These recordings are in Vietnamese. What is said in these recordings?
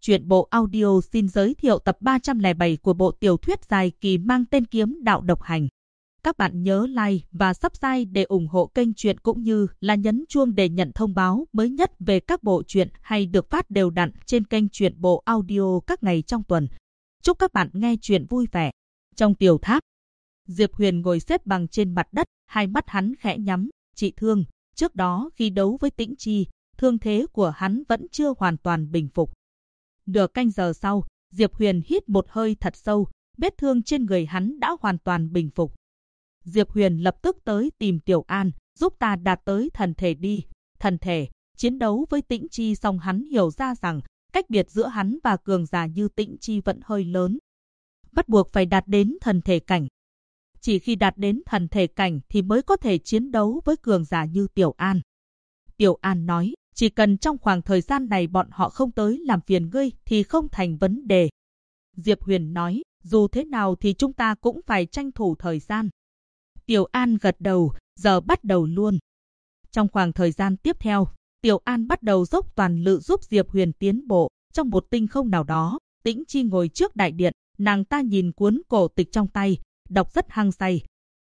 Truyện bộ audio xin giới thiệu tập 307 của bộ tiểu thuyết dài kỳ mang tên Kiếm Đạo Độc Hành. Các bạn nhớ like và subscribe để ủng hộ kênh truyện cũng như là nhấn chuông để nhận thông báo mới nhất về các bộ truyện hay được phát đều đặn trên kênh truyện bộ audio các ngày trong tuần. Chúc các bạn nghe truyện vui vẻ. Trong tiểu tháp, Diệp Huyền ngồi xếp bằng trên mặt đất, hai mắt hắn khẽ nhắm, trị thương. Trước đó khi đấu với Tĩnh Chi, thương thế của hắn vẫn chưa hoàn toàn bình phục. Nửa canh giờ sau, Diệp Huyền hít một hơi thật sâu, vết thương trên người hắn đã hoàn toàn bình phục. Diệp Huyền lập tức tới tìm Tiểu An, giúp ta đạt tới thần thể đi. Thần thể, chiến đấu với Tĩnh Chi xong hắn hiểu ra rằng, cách biệt giữa hắn và cường giả như Tĩnh Chi vẫn hơi lớn. Bắt buộc phải đạt đến thần thể cảnh. Chỉ khi đạt đến thần thể cảnh thì mới có thể chiến đấu với cường giả như Tiểu An. Tiểu An nói, chỉ cần trong khoảng thời gian này bọn họ không tới làm phiền ngươi thì không thành vấn đề. Diệp Huyền nói, dù thế nào thì chúng ta cũng phải tranh thủ thời gian. Tiểu An gật đầu, giờ bắt đầu luôn. Trong khoảng thời gian tiếp theo, Tiểu An bắt đầu dốc toàn lực giúp Diệp Huyền tiến bộ. Trong một tinh không nào đó, Tĩnh Chi ngồi trước đại điện, nàng ta nhìn cuốn cổ tịch trong tay, đọc rất hăng say.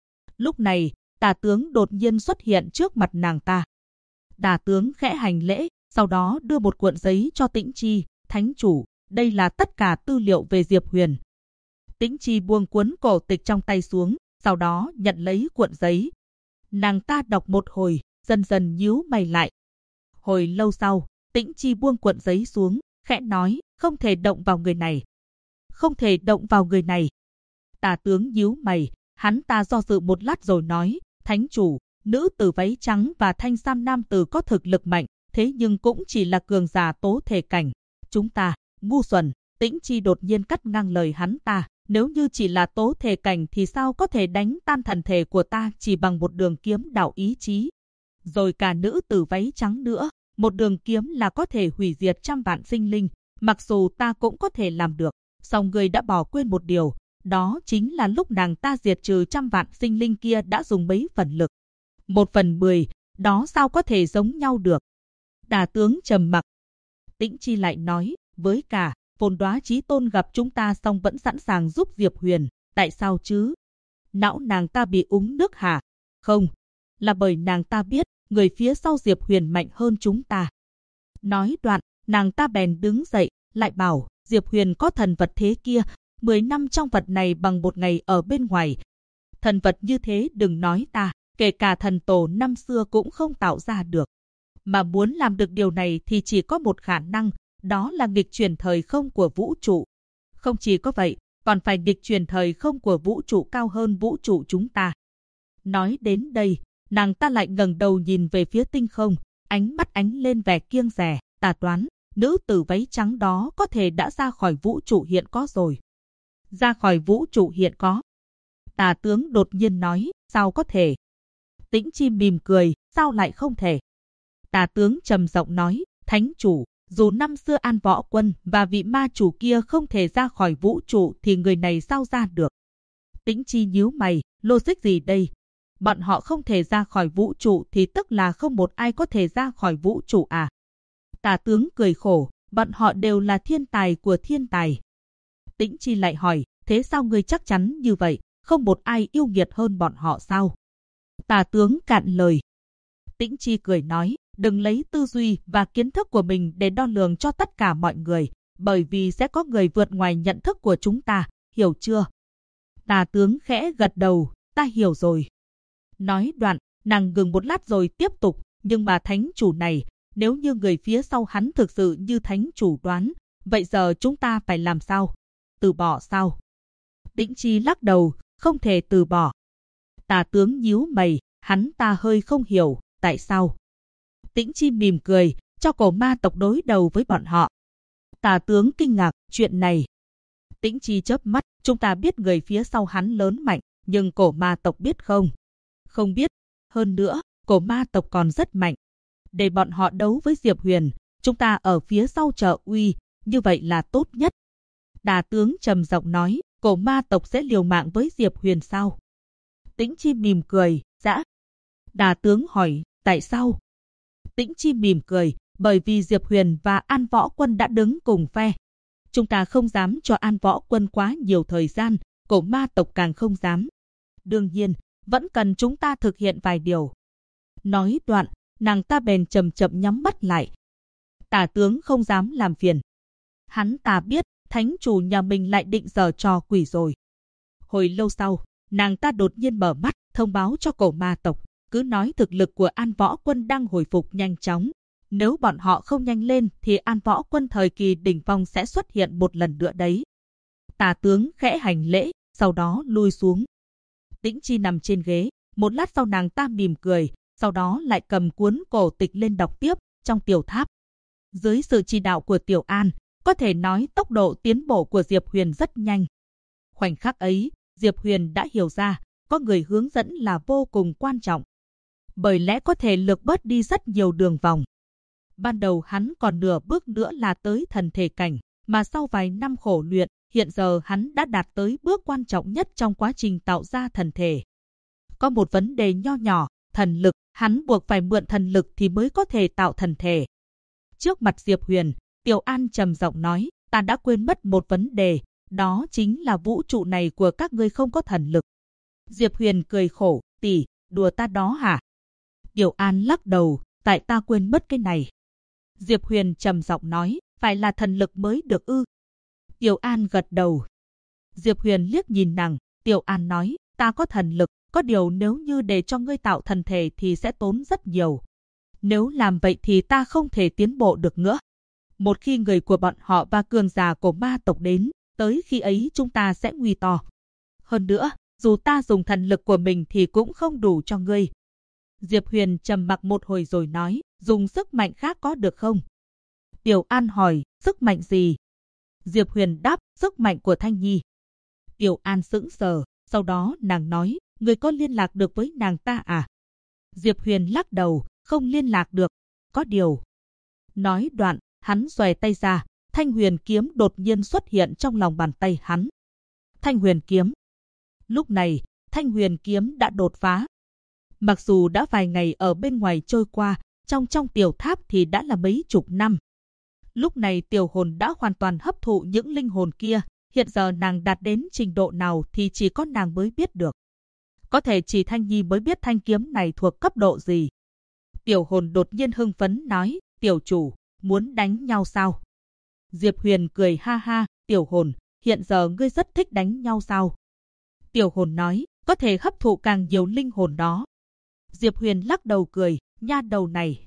Lúc này, Tả tướng đột nhiên xuất hiện trước mặt nàng ta. Tả tướng khẽ hành lễ, sau đó đưa một cuộn giấy cho Tĩnh Chi, thánh chủ, đây là tất cả tư liệu về Diệp Huyền. Tĩnh Chi buông cuốn cổ tịch trong tay xuống, sau đó nhận lấy cuộn giấy. Nàng ta đọc một hồi, dần dần nhíu mày lại. Hồi lâu sau, Tĩnh Chi buông cuộn giấy xuống, khẽ nói, không thể động vào người này. Không thể động vào người này. Tả tướng nhíu mày, hắn ta do dự một lát rồi nói, thánh chủ, nữ tử váy trắng và thanh sam nam tử có thực lực mạnh, thế nhưng cũng chỉ là cường giả tố thể cảnh. Chúng ta, ngu xuẩn. Tĩnh Chi đột nhiên cắt ngang lời hắn ta, nếu như chỉ là tố thể cảnh thì sao có thể đánh tan thần thể của ta chỉ bằng một đường kiếm đạo ý chí. Rồi cả nữ tử váy trắng nữa, một đường kiếm là có thể hủy diệt trăm vạn sinh linh, mặc dù ta cũng có thể làm được, song người đã bỏ quên một điều, đó chính là lúc nàng ta diệt trừ trăm vạn sinh linh kia đã dùng mấy phần lực. 1/10, đó sao có thể giống nhau được. Tả tướng trầm mặc. Tĩnh Chi lại nói, với cả, Phồn Đóa Chí Tôn gặp chúng ta xong vẫn sẵn sàng giúp Diệp Huyền, tại sao chứ? Não nàng ta bị uống nước hả? Không, là bởi nàng ta biết, người phía sau Diệp Huyền mạnh hơn chúng ta. Nói đoạn, nàng ta bèn đứng dậy, lại bảo, Diệp Huyền có thần vật thế kia, 10 năm trong vật này bằng một ngày ở bên ngoài. Thần vật như thế đừng nói ta, kể cả thần tổ năm xưa cũng không tạo ra được. Mà muốn làm được điều này thì chỉ có một khả năng, đó là nghịch chuyển thời không của vũ trụ. Không chỉ có vậy, còn phải nghịch chuyển thời không của vũ trụ cao hơn vũ trụ chúng ta. Nói đến đây, nàng ta lại ngẩng đầu nhìn về phía tinh không, ánh mắt ánh lên vẻ kiêng dè, ta đoán, nữ tử váy trắng đó có thể đã ra khỏi vũ trụ hiện có rồi. Ra khỏi vũ trụ hiện có. Tả tướng đột nhiên nói, sao có thể? Tĩnh Chi mỉm cười, sao lại không thể? Tả tướng trầm giọng nói, thánh chủ, dù năm xưa An Võ Quân và vị ma chủ kia không thể ra khỏi vũ trụ thì người này sao ra được? Tĩnh Chi nhíu mày, logic gì đây? Bọn họ không thể ra khỏi vũ trụ thì tức là không một ai có thể ra khỏi vũ trụ à? Tả tướng cười khổ, bọn họ đều là thiên tài của thiên tài. Tĩnh Chi lại hỏi, thế sao ngươi chắc chắn như vậy, không một ai yêu nghiệt hơn bọn họ sao? Tả tướng cạn lời. Tĩnh Chi cười nói, đừng lấy tư duy và kiến thức của mình để đo lường cho tất cả mọi người, bởi vì sẽ có người vượt ngoài nhận thức của chúng ta, hiểu chưa? Tả tướng khẽ gật đầu, ta hiểu rồi. Nói đoạn, nàng ngừng một lát rồi tiếp tục, nhưng mà thánh chủ này, nếu như người phía sau hắn thực sự như thánh chủ đoán, vậy giờ chúng ta phải làm sao? Từ bỏ sao? Tĩnh Chi lắc đầu, không thể từ bỏ. Tả tướng nhíu mày, hắn ta hơi không hiểu, tại sao? Tĩnh Chi mỉm cười, cho cổ ma tộc đối đầu với bọn họ. Tả tướng kinh ngạc, chuyện này. Tĩnh Chi chớp mắt, chúng ta biết người phía sau hắn lớn mạnh, nhưng cổ ma tộc biết không? Không biết. Hơn nữa, cổ ma tộc còn rất mạnh. Để bọn họ đấu với Diệp Huyền, chúng ta ở phía sau trợ uy, như vậy là tốt nhất. Tả tướng trầm giọng nói, cổ ma tộc sẽ liều mạng với Diệp Huyền sao? Tĩnh Chi mỉm cười, dã. Tả tướng hỏi, tại sao? Tĩnh Chi mỉm cười, bởi vì Diệp Huyền và An Võ Quân đã đứng cùng phe, Chúng ta không dám cho An Võ Quân quá nhiều thời gian, cổ ma tộc càng không dám. Đương nhiên, vẫn cần chúng ta thực hiện vài điều. Nói đoạn, nàng ta bèn chậm chậm nhắm mắt lại. Tả tướng không dám làm phiền. Hắn ta biết, thánh chủ nhà mình lại định giở trò quỷ rồi. Hồi lâu sau, nàng ta đột nhiên mở mắt, thông báo cho cổ ma tộc. Cứ nói thực lực của An Võ Quân đang hồi phục nhanh chóng. Nếu bọn họ không nhanh lên thì An Võ Quân thời kỳ đỉnh phong sẽ xuất hiện một lần nữa đấy. Tả tướng khẽ hành lễ, sau đó lui xuống. Tĩnh Chi nằm trên ghế, một lát sau nàng ta mỉm cười, sau đó lại cầm cuốn cổ tịch lên đọc tiếp trong tiểu tháp. Dưới sự chỉ đạo của Tiểu An, có thể nói tốc độ tiến bộ của Diệp Huyền rất nhanh. Khoảnh khắc ấy, Diệp Huyền đã hiểu ra, có người hướng dẫn là vô cùng quan trọng. Bởi lẽ có thể lược bớt đi rất nhiều đường vòng. Ban đầu hắn còn nửa bước nữa là tới thần thể cảnh, mà sau vài năm khổ luyện, hiện giờ hắn đã đạt tới bước quan trọng nhất trong quá trình tạo ra thần thể. Có một vấn đề nho nhỏ, thần lực, hắn buộc phải mượn thần lực thì mới có thể tạo thần thể. Trước mặt Diệp Huyền, Tiểu An trầm giọng nói, ta đã quên mất một vấn đề, đó chính là vũ trụ này của các ngươi không có thần lực. Diệp Huyền cười khổ, tỷ, đùa ta đó hả? Tiểu An lắc đầu, tại ta quên mất cái này. Diệp Huyền trầm giọng nói, phải là thần lực mới được ư? Tiểu An gật đầu. Diệp Huyền liếc nhìn nàng, Tiểu An nói, ta có thần lực, có điều nếu như để cho ngươi tạo thần thể thì sẽ tốn rất nhiều. Nếu làm vậy thì ta không thể tiến bộ được nữa. Một khi người của bọn họ và cường giả của ma tộc đến, tới khi ấy chúng ta sẽ nguy to. Hơn nữa, dù ta dùng thần lực của mình thì cũng không đủ cho ngươi. Diệp Huyền trầm mặc một hồi rồi nói, dùng sức mạnh khác có được không? Tiểu An hỏi, sức mạnh gì? Diệp Huyền đáp, sức mạnh của Thanh Nhi. Tiểu An sững sờ, sau đó nàng nói, ngươi có liên lạc được với nàng ta à? Diệp Huyền lắc đầu, không liên lạc được, có điều. Nói đoạn, hắn xòe tay ra, Thanh Huyền kiếm đột nhiên xuất hiện trong lòng bàn tay hắn. Thanh Huyền kiếm. Lúc này, Thanh Huyền kiếm đã đột phá. Mặc dù đã vài ngày ở bên ngoài trôi qua, trong tiểu tháp thì đã là mấy chục năm. Lúc này tiểu hồn đã hoàn toàn hấp thụ những linh hồn kia, hiện giờ nàng đạt đến trình độ nào thì chỉ có nàng mới biết được. Có thể chỉ Thanh Nhi mới biết thanh kiếm này thuộc cấp độ gì. Tiểu hồn đột nhiên hưng phấn nói, tiểu chủ, muốn đánh nhau sao? Diệp Huyền cười ha ha, tiểu hồn, hiện giờ ngươi rất thích đánh nhau sao? Tiểu hồn nói, có thể hấp thụ càng nhiều linh hồn đó. Diệp Huyền lắc đầu cười, nha đầu này.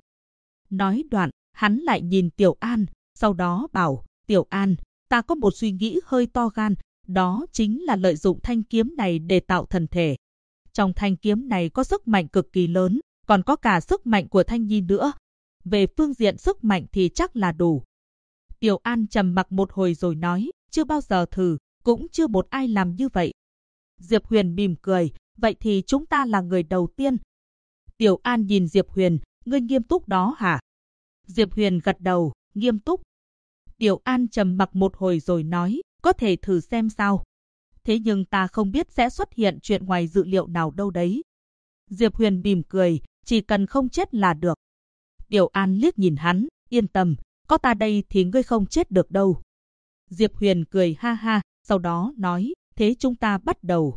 Nói đoạn, hắn lại nhìn Tiểu An, sau đó bảo, Tiểu An, ta có một suy nghĩ hơi to gan, đó chính là lợi dụng thanh kiếm này để tạo thần thể. Trong thanh kiếm này có sức mạnh cực kỳ lớn, còn có cả sức mạnh của Thanh Nhi nữa. Về phương diện sức mạnh thì chắc là đủ. Tiểu An trầm mặc một hồi rồi nói, chưa bao giờ thử, cũng chưa một ai làm như vậy. Diệp Huyền mỉm cười, vậy thì chúng ta là người đầu tiên. Tiểu An nhìn Diệp Huyền, ngươi nghiêm túc đó hả? Diệp Huyền gật đầu, nghiêm túc. Tiểu An trầm mặc một hồi rồi nói, có thể thử xem sao. Thế nhưng ta không biết sẽ xuất hiện chuyện ngoài dự liệu nào đâu đấy. Diệp Huyền mỉm cười, chỉ cần không chết là được. Tiểu An liếc nhìn hắn, yên tâm, có ta đây thì ngươi không chết được đâu. Diệp Huyền cười ha ha, sau đó nói, thế chúng ta bắt đầu.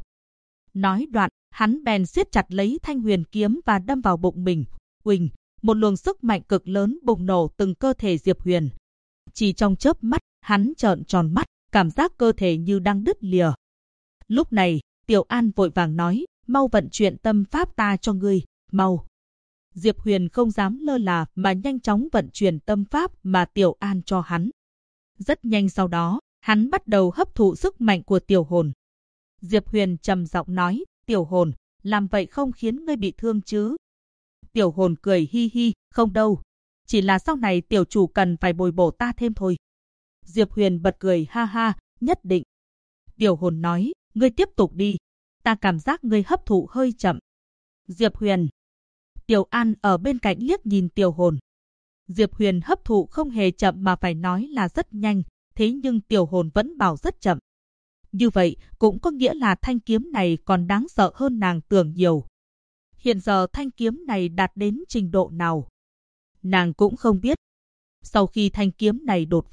Nói đoạn, hắn bèn siết chặt lấy Thanh Huyền kiếm và đâm vào bụng mình. Uỳnh, một luồng sức mạnh cực lớn bùng nổ từng cơ thể Diệp Huyền. Chỉ trong chớp mắt, hắn trợn tròn mắt, cảm giác cơ thể như đang đứt lìa. Lúc này, Tiểu An vội vàng nói, mau vận chuyển tâm pháp ta cho ngươi, mau. Diệp Huyền không dám lơ là mà nhanh chóng vận chuyển tâm pháp mà Tiểu An cho hắn. Rất nhanh sau đó, hắn bắt đầu hấp thụ sức mạnh của tiểu hồn. Diệp Huyền trầm giọng nói, tiểu hồn, làm vậy không khiến ngươi bị thương chứ? Tiểu hồn cười hi hi, không đâu. Chỉ là sau này tiểu chủ cần phải bồi bổ ta thêm thôi. Diệp Huyền bật cười ha ha, nhất định. Tiểu hồn nói, ngươi tiếp tục đi. Ta cảm giác ngươi hấp thụ hơi chậm. Diệp Huyền. Tiểu An ở bên cạnh liếc nhìn tiểu hồn. Diệp Huyền hấp thụ không hề chậm mà phải nói là rất nhanh, thế nhưng tiểu hồn vẫn bảo rất chậm. Như vậy cũng có nghĩa là thanh kiếm này còn đáng sợ hơn nàng tưởng nhiều. Hiện giờ thanh kiếm này đạt đến trình độ nào? Nàng cũng không biết. Sau khi thanh kiếm này đột phá,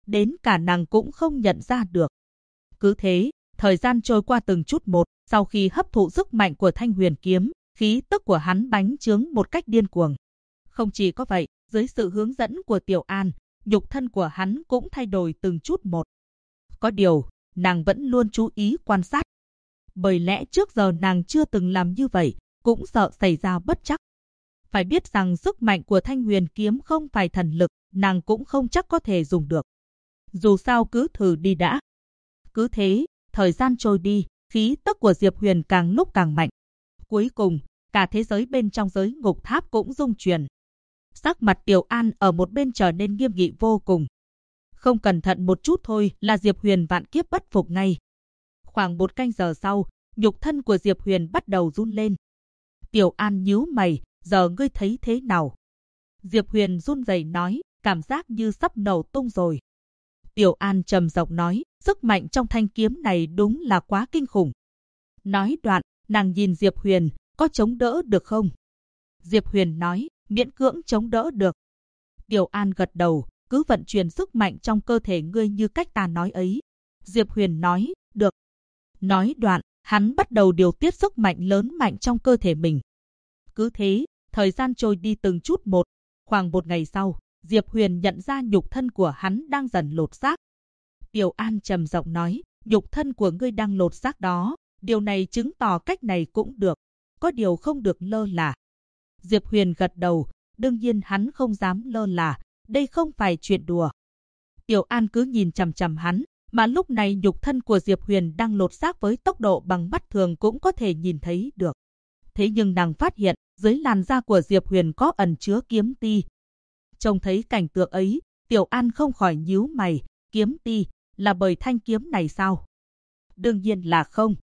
đến cả nàng cũng không nhận ra được. Cứ thế, thời gian trôi qua từng chút một, sau khi hấp thụ sức mạnh của Thanh Huyền kiếm, khí tức của hắn bánh trướng một cách điên cuồng. Không chỉ có vậy, dưới sự hướng dẫn của Tiểu An, nhục thân của hắn cũng thay đổi từng chút một. Có điều, nàng vẫn luôn chú ý quan sát. Bởi lẽ trước giờ nàng chưa từng làm như vậy, cũng sợ xảy ra bất trắc. Phải biết rằng sức mạnh của Thanh Huyền kiếm không phải thần lực, nàng cũng không chắc có thể dùng được. Dù sao cứ thử đi đã. Cứ thế, thời gian trôi đi, khí tức của Diệp Huyền càng lúc càng mạnh. Cuối cùng, cả thế giới bên trong giới ngục tháp cũng rung chuyển. Sắc mặt Tiểu An ở một bên trở nên nghiêm nghị vô cùng. Không cẩn thận một chút thôi là Diệp Huyền vạn kiếp bất phục ngay. Khoảng 1 canh giờ sau, nhục thân của Diệp Huyền bắt đầu run lên. Tiểu An nhíu mày, giờ ngươi thấy thế nào? Diệp Huyền run rẩy nói, cảm giác như sắp nổ tung rồi. Tiểu An trầm giọng nói, sức mạnh trong thanh kiếm này đúng là quá kinh khủng. Nói đoạn, nàng nhìn Diệp Huyền, có chống đỡ được không? Diệp Huyền nói, miễn cưỡng chống đỡ được. Tiểu An gật đầu, cứ vận chuyển sức mạnh trong cơ thể ngươi như cách ta nói ấy. Diệp Huyền nói, được. Nói đoạn, hắn bắt đầu điều tiết sức mạnh lớn mạnh trong cơ thể mình. Cứ thế, thời gian trôi đi từng chút một. Khoảng 1 ngày sau, Diệp Huyền nhận ra nhục thân của hắn đang dần lột xác. Tiểu An trầm giọng nói, nhục thân của ngươi đang lột xác đó. Điều này chứng tỏ cách này cũng được. Có điều không được lơ là. Diệp Huyền gật đầu, đương nhiên hắn không dám lơ là. Đây không phải chuyện đùa. Tiểu An cứ nhìn chằm chằm hắn, mà lúc này nhục thân của Diệp Huyền đang lột xác với tốc độ bằng mắt thường cũng có thể nhìn thấy được. Thế nhưng nàng phát hiện, dưới làn da của Diệp Huyền có ẩn chứa kiếm ti. Trông thấy cảnh tượng ấy, Tiểu An không khỏi nhíu mày, kiếm ti, là bởi thanh kiếm này sao? Đương nhiên là không.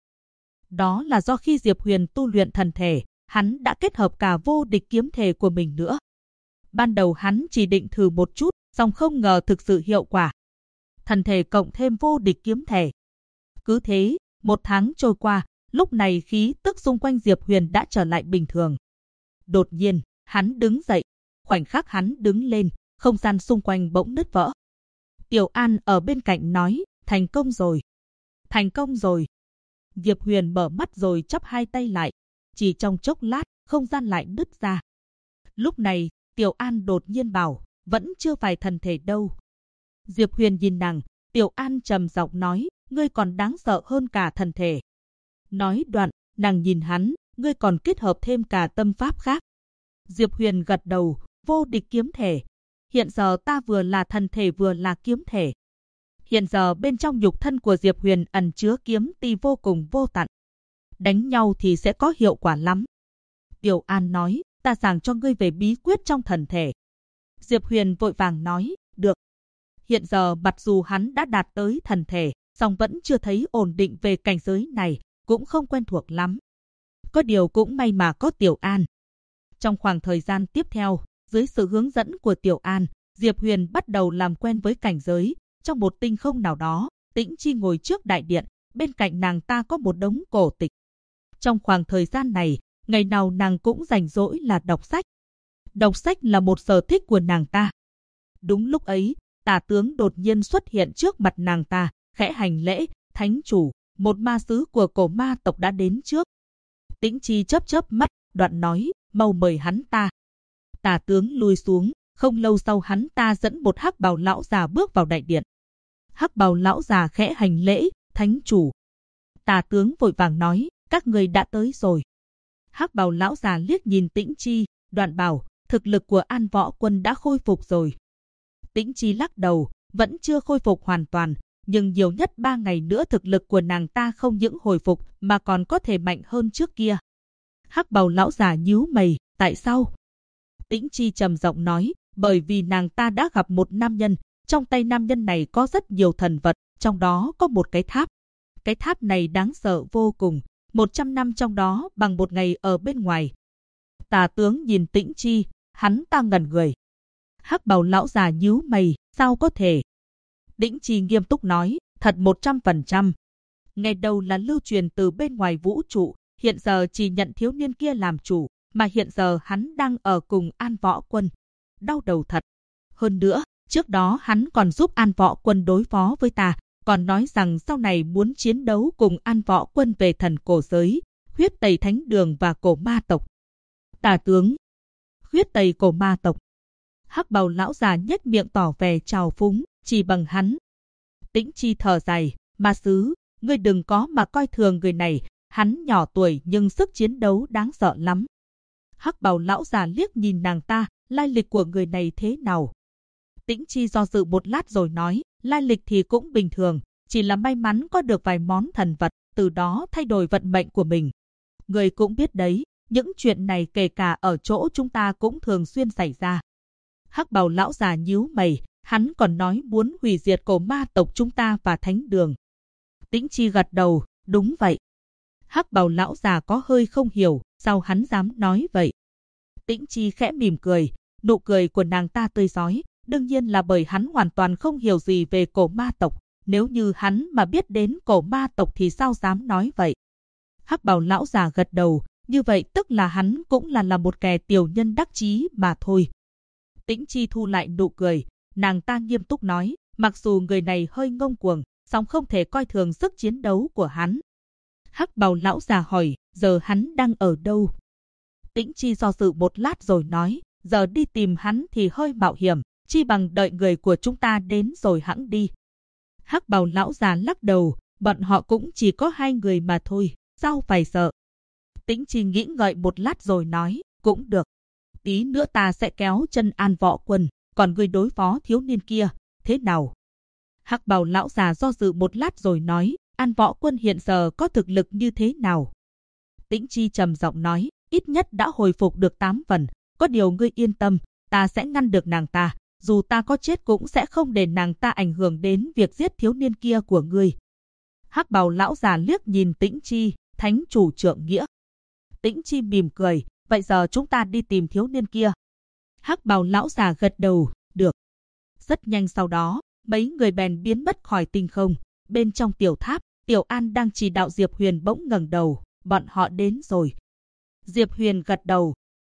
Đó là do khi Diệp Huyền tu luyện thần thể, hắn đã kết hợp cả vô địch kiếm thể của mình nữa. Ban đầu hắn chỉ định thử một chút, song không ngờ thực sự hiệu quả. Thần thể cộng thêm vô địch kiếm thể. Cứ thế, 1 tháng trôi qua, lúc này khí tức xung quanh Diệp Huyền đã trở lại bình thường. Đột nhiên, hắn đứng dậy. Khoảnh khắc hắn đứng lên, không gian xung quanh bỗng nứt vỡ. Tiểu An ở bên cạnh nói, thành công rồi. Thành công rồi. Diệp Huyền mở mắt rồi chắp hai tay lại. Chỉ trong chốc lát, không gian lại nứt ra. Lúc này, Tiểu An đột nhiên bảo, vẫn chưa phải thần thể đâu. Diệp Huyền nhìn nàng, Tiểu An trầm giọng nói, ngươi còn đáng sợ hơn cả thần thể. Nói đoạn, nàng nhìn hắn, ngươi còn kết hợp thêm cả tâm pháp khác. Diệp Huyền gật đầu, vô địch kiếm thể. Hiện giờ ta vừa là thần thể vừa là kiếm thể. Hiện giờ bên trong nhục thân của Diệp Huyền ẩn chứa kiếm ti vô cùng vô tận. Đánh nhau thì sẽ có hiệu quả lắm. Tiểu An nói, ta giảng cho ngươi về bí quyết trong thần thể. Diệp Huyền vội vàng nói, được. Hiện giờ mặc dù hắn đã đạt tới thần thể, song vẫn chưa thấy ổn định về cảnh giới này, cũng không quen thuộc lắm. Có điều cũng may mà có Tiểu An. Trong khoảng thời gian tiếp theo, dưới sự hướng dẫn của Tiểu An, Diệp Huyền bắt đầu làm quen với cảnh giới. Trong một tinh không nào đó, Tĩnh Chi ngồi trước đại điện, bên cạnh nàng ta có một đống cổ tịch. Trong khoảng thời gian này, ngày nào nàng cũng rảnh rỗi là đọc sách. Đọc sách là một sở thích của nàng ta. Đúng lúc ấy, Tả Tướng đột nhiên xuất hiện trước mặt nàng ta, khẽ hành lễ, thánh chủ, một ma sứ của cổ ma tộc đã đến trước. Tĩnh Chi chớp chớp mắt, đoạn nói, mau mời hắn ta. Tả Tướng lui xuống, không lâu sau hắn ta dẫn một hắc bào lão già bước vào đại điện. Hắc bào lão già khẽ hành lễ, thánh chủ. Tả Tướng vội vàng nói, các người đã tới rồi. Hắc bào lão già liếc nhìn Tĩnh Chi, đoạn bảo, thực lực của An Võ Quân đã khôi phục rồi. Tĩnh Chi lắc đầu, vẫn chưa khôi phục hoàn toàn, nhưng nhiều nhất 3 ngày nữa thực lực của nàng ta không những hồi phục mà còn có thể mạnh hơn trước kia. Hắc bào lão già nhíu mày, tại sao? Tĩnh Chi trầm giọng nói, bởi vì nàng ta đã gặp một nam nhân, trong tay nam nhân này có rất nhiều thần vật, trong đó có một cái tháp. Cái tháp này đáng sợ vô cùng, 100 năm trong đó bằng 1 ngày ở bên ngoài. Tả Tướng nhìn Tĩnh Chi, hắn ta ngẩn người. Hắc bào lão già nhíu mày, sao có thể? Tĩnh Chi nghiêm túc nói, thật 100%. Ngày đầu là lưu truyền từ bên ngoài vũ trụ, hiện giờ chỉ nhận thiếu niên kia làm chủ, mà hiện giờ hắn đang ở cùng An Võ Quân. Đau đầu thật. Hơn nữa, Trước đó hắn còn giúp An Võ Quân đối phó với ta, còn nói rằng sau này muốn chiến đấu cùng An Võ Quân về thần cổ giới, huyết tẩy thánh đường và cổ ma tộc. Tả tướng, huyết tẩy cổ ma tộc. Hắc bào lão già nhếch miệng tỏ vẻ trào phúng, chỉ bằng hắn. Tĩnh Chi thở dài, ma sứ, ngươi đừng có mà coi thường người này, hắn nhỏ tuổi nhưng sức chiến đấu đáng sợ lắm. Hắc bào lão già liếc nhìn nàng ta, lai lịch của người này thế nào? Tĩnh Chi do dự một lát rồi nói, lai lịch thì cũng bình thường, chỉ là may mắn có được vài món thần vật, từ đó thay đổi vận mệnh của mình. Người cũng biết đấy, những chuyện này kể cả ở chỗ chúng ta cũng thường xuyên xảy ra. Hắc bào lão già nhíu mày, hắn còn nói muốn hủy diệt cổ ma tộc chúng ta và thánh đường. Tĩnh Chi gật đầu, đúng vậy. Hắc bào lão già có hơi không hiểu, sao hắn dám nói vậy? Tĩnh Chi khẽ mỉm cười, nụ cười của nàng ta tươi rói, đương nhiên là bởi hắn hoàn toàn không hiểu gì về cổ ma tộc. Nếu như hắn mà biết đến cổ ma tộc thì sao dám nói vậy? Hắc bào lão già gật đầu, như vậy tức là hắn cũng là một kẻ tiểu nhân đắc chí mà thôi. Tĩnh Chi thu lại nụ cười, nàng ta nghiêm túc nói, mặc dù người này hơi ngông cuồng, song không thể coi thường sức chiến đấu của hắn. Hắc bào lão già hỏi, giờ hắn đang ở đâu? Tĩnh Chi do dự một lát rồi nói, giờ đi tìm hắn thì hơi mạo hiểm, chi bằng đợi người của chúng ta đến rồi hẵng đi. Hắc bào lão già lắc đầu, bọn họ cũng chỉ có 2 người mà thôi, sao phải sợ? Tĩnh Chi nghĩ ngợi một lát rồi nói, cũng được. Tí nữa ta sẽ kéo chân An Võ Quân, còn ngươi đối phó thiếu niên kia, thế nào? Hắc bào lão già do dự một lát rồi nói, An Võ Quân hiện giờ có thực lực như thế nào? Tĩnh Chi trầm giọng nói, ít nhất đã hồi phục được 8 phần, có điều ngươi yên tâm, ta sẽ ngăn được nàng ta, dù ta có chết cũng sẽ không để nàng ta ảnh hưởng đến việc giết thiếu niên kia của ngươi. Hắc bào lão già liếc nhìn Tĩnh Chi, thánh chủ trượng nghĩa. Tĩnh Chi mỉm cười, vậy giờ chúng ta đi tìm thiếu niên kia. Hắc bào lão già gật đầu, được. Rất nhanh sau đó, mấy người bèn biến mất khỏi tinh không. Bên trong tiểu tháp, Tiểu An đang chỉ đạo Diệp Huyền bỗng ngẩng đầu, bọn họ đến rồi. Diệp Huyền gật đầu.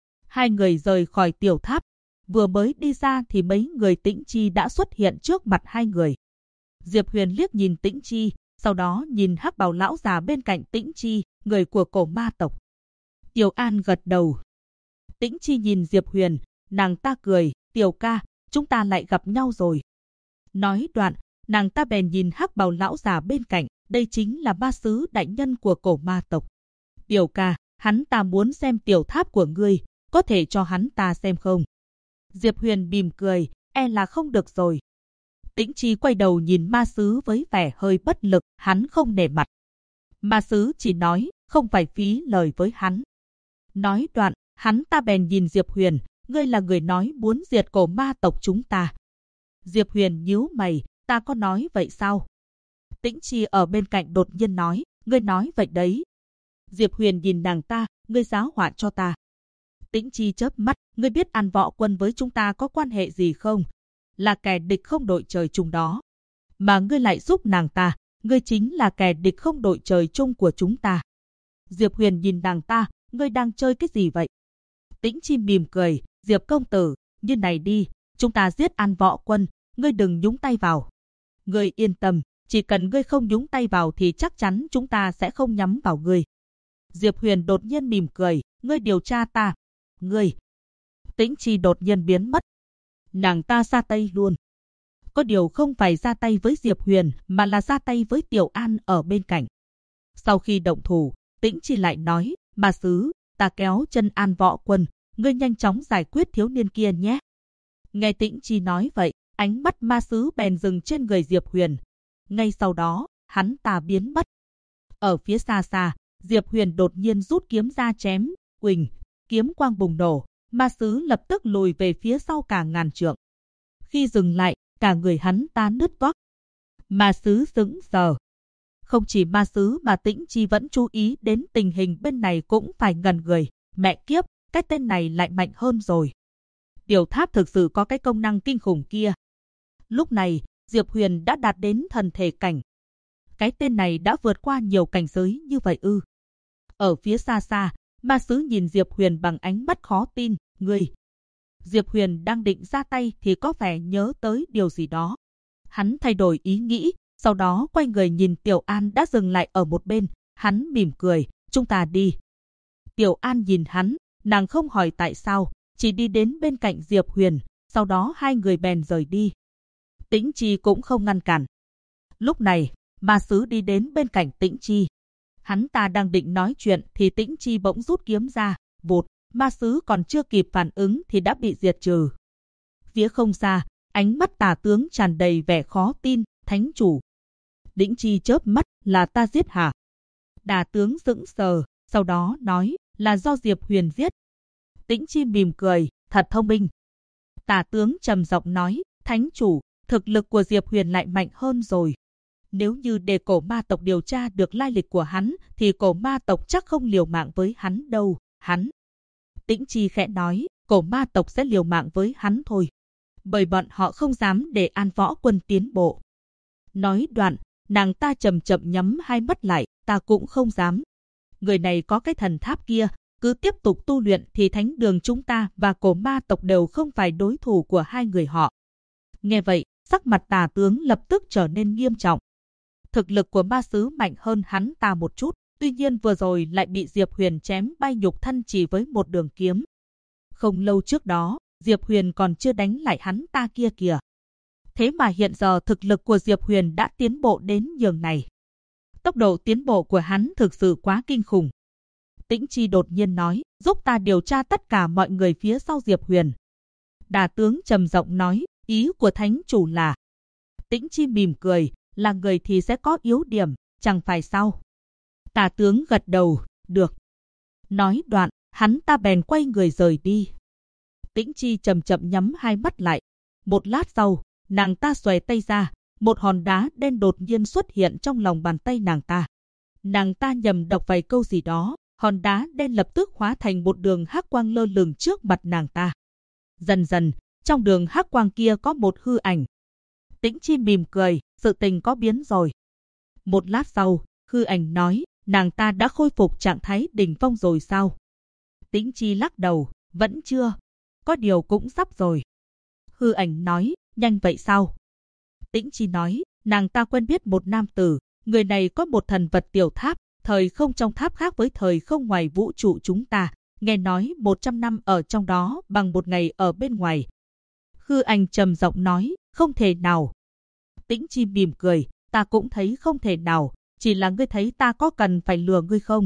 2 người rời khỏi tiểu tháp, vừa mới đi ra thì mấy người Tĩnh Chi đã xuất hiện trước mặt 2 người. Diệp Huyền liếc nhìn Tĩnh Chi, sau đó nhìn hắc bào lão già bên cạnh Tĩnh Chi, người của cổ ma tộc. Tiểu An gật đầu. Tĩnh Chi nhìn Diệp Huyền, nàng ta cười, Tiểu ca, chúng ta lại gặp nhau rồi. Nói đoạn, nàng ta bèn nhìn hắc bào lão già bên cạnh, đây chính là ma sứ đại nhân của cổ ma tộc. Tiểu ca, hắn ta muốn xem tiểu tháp của ngươi, có thể cho hắn ta xem không? Diệp Huyền mỉm cười, e là không được rồi. Tĩnh Chi quay đầu nhìn ma sứ với vẻ hơi bất lực, hắn không nể mặt. Ma sứ chỉ nói, không phải phí lời với hắn. Nói đoạn, hắn ta bèn nhìn Diệp Huyền, ngươi là người nói muốn diệt cổ ma tộc chúng ta. Diệp Huyền nhíu mày, ta có nói vậy sao? Tĩnh Chi ở bên cạnh đột nhiên nói, ngươi nói vậy đấy. Diệp Huyền nhìn nàng ta, ngươi giáo họa cho ta. Tĩnh Chi chớp mắt, ngươi biết An Võ Quân với chúng ta có quan hệ gì không? Là kẻ địch không đội trời chung đó. Mà ngươi lại giúp nàng ta, ngươi chính là kẻ địch không đội trời chung của chúng ta. Diệp Huyền nhìn nàng ta, ngươi đang chơi cái gì vậy? Tĩnh Chi mỉm cười, Diệp công tử, như này đi, chúng ta giết An Võ Quân, ngươi đừng nhúng tay vào. Ngươi yên tâm, chỉ cần ngươi không nhúng tay vào thì chắc chắn chúng ta sẽ không nhắm vào ngươi. Diệp Huyền đột nhiên mỉm cười, ngươi điều tra ta. Ngươi. Tĩnh Chi đột nhiên biến mất. Nàng ta ra tay luôn. Có điều không phải ra tay với Diệp Huyền mà là ra tay với Tiểu An ở bên cạnh. Sau khi động thủ, Tĩnh Chi lại nói, ma sứ, ta kéo chân An Võ Quân, ngươi nhanh chóng giải quyết thiếu niên kia nhé. Nghe Tĩnh Chi nói vậy, ánh mắt ma sứ bèn dừng trên người Diệp Huyền. Ngay sau đó, hắn ta biến mất. Ở phía xa xa, Diệp Huyền đột nhiên rút kiếm ra chém, quỳnh, kiếm quang bùng nổ, ma sứ lập tức lùi về phía sau cả ngàn trượng. Khi dừng lại, cả người hắn ta nứt toác. Ma sứ sững sờ. Không chỉ ma sứ mà Tĩnh Chi vẫn chú ý đến tình hình bên này cũng phải ngẩn người. Mẹ kiếp, cái tên này lại mạnh hơn rồi. Tiểu tháp thực sự có cái công năng kinh khủng kia. Lúc này, Diệp Huyền đã đạt đến thần thể cảnh. Cái tên này đã vượt qua nhiều cảnh giới như vậy ư? Ở phía xa xa, ma sứ nhìn Diệp Huyền bằng ánh mắt khó tin, ngươi. Diệp Huyền đang định ra tay thì có vẻ nhớ tới điều gì đó. Hắn thay đổi ý nghĩ, sau đó quay người nhìn Tiểu An đã dừng lại ở một bên. Hắn mỉm cười, chúng ta đi. Tiểu An nhìn hắn, nàng không hỏi tại sao, chỉ đi đến bên cạnh Diệp Huyền, sau đó hai người bèn rời đi. Tĩnh Chi cũng không ngăn cản. Lúc này, ma sứ đi đến bên cạnh Tĩnh Chi. Hắn ta đang định nói chuyện thì Tĩnh Chi bỗng rút kiếm ra, vụt, ma sứ còn chưa kịp phản ứng thì đã bị diệt trừ. Phía không xa, ánh mắt Tà tướng tràn đầy vẻ khó tin, thánh chủ. Tĩnh Chi chớp mắt, là ta giết hả? Tà tướng sững sờ, sau đó nói, là do Diệp Huyền giết. Tĩnh Chi mỉm cười, thật thông minh. Tà tướng trầm giọng nói, thánh chủ, thực lực của Diệp Huyền lại mạnh hơn rồi. Nếu như để cổ ma tộc điều tra được lai lịch của hắn, thì cổ ma tộc chắc không liều mạng với hắn đâu, hắn. Tĩnh Chi khẽ nói, cổ ma tộc sẽ liều mạng với hắn thôi. Bởi bọn họ không dám để An Võ Quân tiến bộ. Nói đoạn, nàng ta chậm chậm nhắm hai mắt lại, ta cũng không dám. Người này có cái thần tháp kia, cứ tiếp tục tu luyện thì thánh đường chúng ta và cổ ma tộc đều không phải đối thủ của hai người họ. Nghe vậy, sắc mặt Tà tướng lập tức trở nên nghiêm trọng. Thực lực của ma sứ mạnh hơn hắn ta một chút, tuy nhiên vừa rồi lại bị Diệp Huyền chém bay nhục thân chỉ với một đường kiếm. Không lâu trước đó, Diệp Huyền còn chưa đánh lại hắn ta kia kìa. Thế mà hiện giờ thực lực của Diệp Huyền đã tiến bộ đến nhường này. Tốc độ tiến bộ của hắn thực sự quá kinh khủng. Tĩnh Chi đột nhiên nói, giúp ta điều tra tất cả mọi người phía sau Diệp Huyền. Đà tướng trầm giọng nói, ý của thánh chủ là. Tĩnh Chi mỉm cười, là người thì sẽ có yếu điểm, chẳng phải sao? Tà tướng gật đầu, được. Nói đoạn, hắn ta bèn quay người rời đi. Tĩnh Chi chậm chậm nhắm hai mắt lại. Một lát sau, nàng ta xòe tay ra, một hòn đá đen đột nhiên xuất hiện trong lòng bàn tay nàng ta. Nàng ta nhầm đọc vài câu gì đó, hòn đá đen lập tức hóa thành một đường hắc quang lơ lửng trước mặt nàng ta. Dần dần, trong đường hắc quang kia có một hư ảnh. Tĩnh Chi mỉm cười, sự tình có biến rồi. Một lát sau, hư ảnh nói, nàng ta đã khôi phục trạng thái đỉnh phong rồi sao? Tĩnh Chi lắc đầu, vẫn chưa. Có điều cũng sắp rồi. Hư ảnh nói, nhanh vậy sao? Tĩnh Chi nói, nàng ta quen biết một nam tử, người này có một thần vật tiểu tháp, thời không trong tháp khác với thời không ngoài vũ trụ chúng ta, nghe nói 100 năm ở trong đó bằng một ngày ở bên ngoài. Hư ảnh trầm giọng nói, không thể nào. Tĩnh Chi mỉm cười, ta cũng thấy không thể nào, chỉ là ngươi thấy ta có cần phải lừa ngươi không?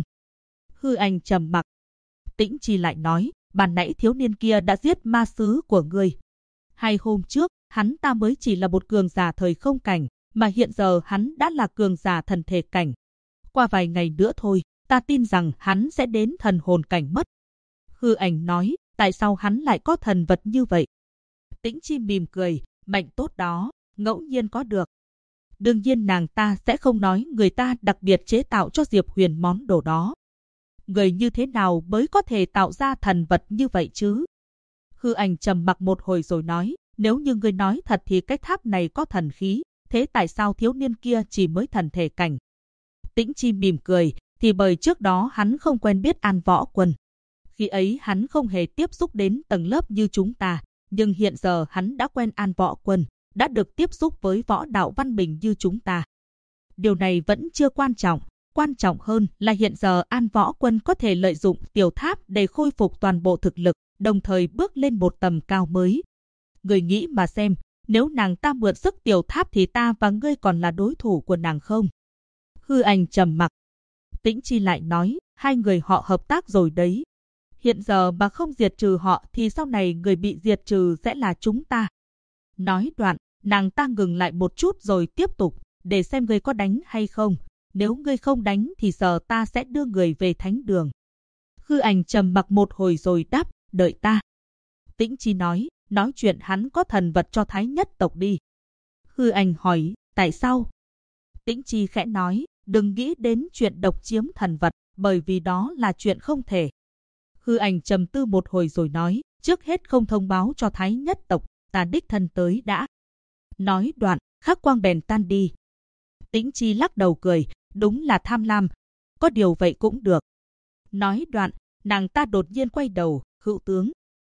Hư ảnh trầm mặc. Tĩnh Chi lại nói, ban nãy thiếu niên kia đã giết ma sứ của ngươi. 2 hôm trước, hắn ta mới chỉ là một cường giả thời không cảnh, mà hiện giờ hắn đã là cường giả thần thể cảnh. Qua vài ngày nữa thôi, ta tin rằng hắn sẽ đến thần hồn cảnh mất. Hư ảnh nói, tại sao hắn lại có thần vật như vậy? Tĩnh Chi mỉm cười, mệnh tốt đó, ngẫu nhiên có được. Đương nhiên nàng ta sẽ không nói người ta đặc biệt chế tạo cho Diệp Huyền món đồ đó. Người như thế nào mới có thể tạo ra thần vật như vậy chứ? Hư ảnh trầm mặc một hồi rồi nói, nếu như ngươi nói thật thì cái tháp này có thần khí, thế tại sao thiếu niên kia chỉ mới thần thể cảnh? Tĩnh Chi mỉm cười, thì bởi trước đó hắn không quen biết An Võ Quân. Khi ấy hắn không hề tiếp xúc đến tầng lớp như chúng ta, nhưng hiện giờ hắn đã quen An Võ Quân, đã được tiếp xúc với võ đạo văn minh như chúng ta. Điều này vẫn chưa quan trọng hơn là hiện giờ An Võ Quân có thể lợi dụng tiểu tháp để khôi phục toàn bộ thực lực, đồng thời bước lên một tầm cao mới. Người nghĩ mà xem, nếu nàng ta mượn sức tiểu tháp thì ta và ngươi còn là đối thủ của nàng không? Hư ảnh trầm mặc. Tĩnh Chi lại nói, hai người họ hợp tác rồi đấy. Hiện giờ mà không diệt trừ họ thì sau này người bị diệt trừ sẽ là chúng ta. Nói đoạn, nàng ta ngừng lại một chút rồi tiếp tục, để xem ngươi có đánh hay không. Nếu ngươi không đánh thì giờ ta sẽ đưa người về thánh đường. Hư ảnh trầm mặc một hồi rồi đáp, đợi ta. Tĩnh Chi nói chuyện hắn có thần vật cho Thái Nhất tộc đi. Hư ảnh hỏi, tại sao? Tĩnh Chi khẽ nói, đừng nghĩ đến chuyện độc chiếm thần vật, bởi vì đó là chuyện không thể. Hư ảnh trầm tư một hồi rồi nói, trước hết không thông báo cho Thái Nhất tộc, ta đích thân tới đã. Nói đoạn, khắc quang bèn tan đi. Tĩnh Chi lắc đầu cười, đúng là tham lam, có điều vậy cũng được. Nói đoạn, nàng ta đột nhiên quay đầu, hữu tướng.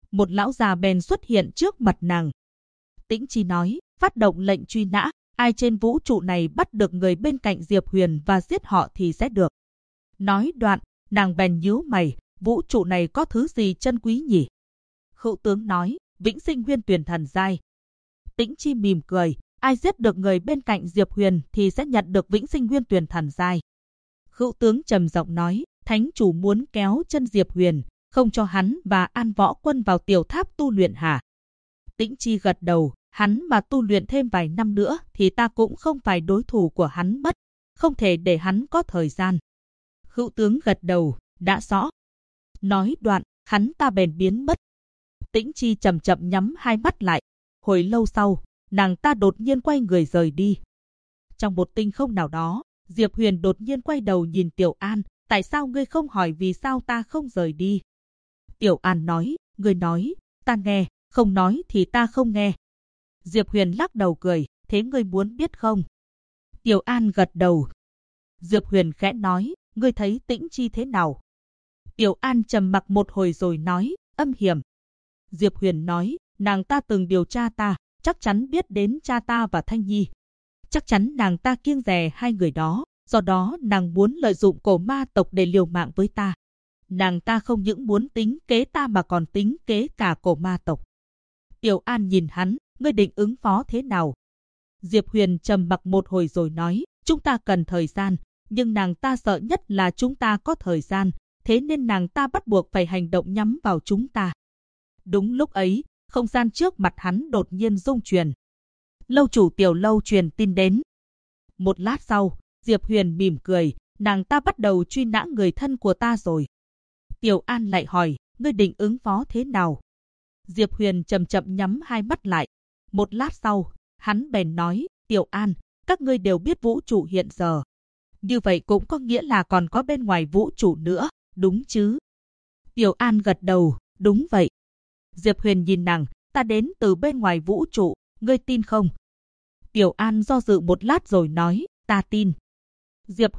Một lão già bèn xuất hiện trước mặt nàng. Tĩnh Chi nói, phát động lệnh truy nã, ai trên vũ trụ này bắt được người bên cạnh Diệp Huyền và giết họ thì sẽ được. Nói đoạn, nàng bèn nhíu mày, vũ trụ này có thứ gì chân quý nhỉ? Hữu tướng nói, vĩnh sinh huyên tuyển thần giai. Tĩnh Chi mỉm cười, ai giết được người bên cạnh Diệp Huyền thì sẽ nhận được vĩnh sinh huyên tuyển thần giai. Hữu tướng trầm giọng nói, thánh chủ muốn kéo chân Diệp Huyền, không cho hắn và An Võ Quân vào tiểu tháp tu luyện hả? Tĩnh Chi gật đầu, hắn mà tu luyện thêm vài năm nữa thì ta cũng không phải đối thủ của hắn mất, không thể để hắn có thời gian. Hữu tướng gật đầu, đã rõ. Nói đoạn, hắn ta bèn biến mất. Tĩnh Chi chậm chậm nhắm hai mắt lại. Hồi lâu sau, nàng ta đột nhiên quay người rời đi. Trong một tinh không nào đó, Diệp Huyền đột nhiên quay đầu nhìn Tiểu An, tại sao ngươi không hỏi vì sao ta không rời đi? Tiểu An nói, ngươi nói, ta nghe, không nói thì ta không nghe. Diệp Huyền lắc đầu cười, thế ngươi muốn biết không? Tiểu An gật đầu. Diệp Huyền khẽ nói, ngươi thấy Tĩnh Chi thế nào? Tiểu An trầm mặc một hồi rồi nói, âm hiểm. Diệp Huyền nói, nàng ta từng điều tra ta, chắc chắn biết đến cha ta và Thanh Nhi. Chắc chắn nàng ta kiêng dè hai người đó, do đó nàng muốn lợi dụng cổ ma tộc để liều mạng với ta. Nàng ta không những muốn tính kế ta mà còn tính kế cả cổ ma tộc. Tiểu An nhìn hắn, ngươi định ứng phó thế nào? Diệp Huyền trầm mặc một hồi rồi nói, chúng ta cần thời gian, nhưng nàng ta sợ nhất là chúng ta có thời gian, thế nên nàng ta bắt buộc phải hành động nhắm vào chúng ta. Đúng lúc ấy, không gian trước mặt hắn đột nhiên rung chuyển. Lâu chủ Tiểu Lâu truyền tin đến. Một lát sau, Diệp Huyền mỉm cười, nàng ta bắt đầu truy nã người thân của ta rồi. Tiểu An lại hỏi, ngươi định ứng phó thế nào? Diệp Huyền chậm chậm nhắm hai mắt lại. Một lát sau, hắn bèn nói, Tiểu An, các ngươi đều biết vũ trụ hiện giờ. Như vậy cũng có nghĩa là còn có bên ngoài vũ trụ nữa, đúng chứ? Tiểu An gật đầu, đúng vậy. Diệp Huyền nhìn nàng, ta đến từ bên ngoài vũ trụ, ngươi tin không? Tiểu An do dự một lát rồi nói, ta tin. Diệp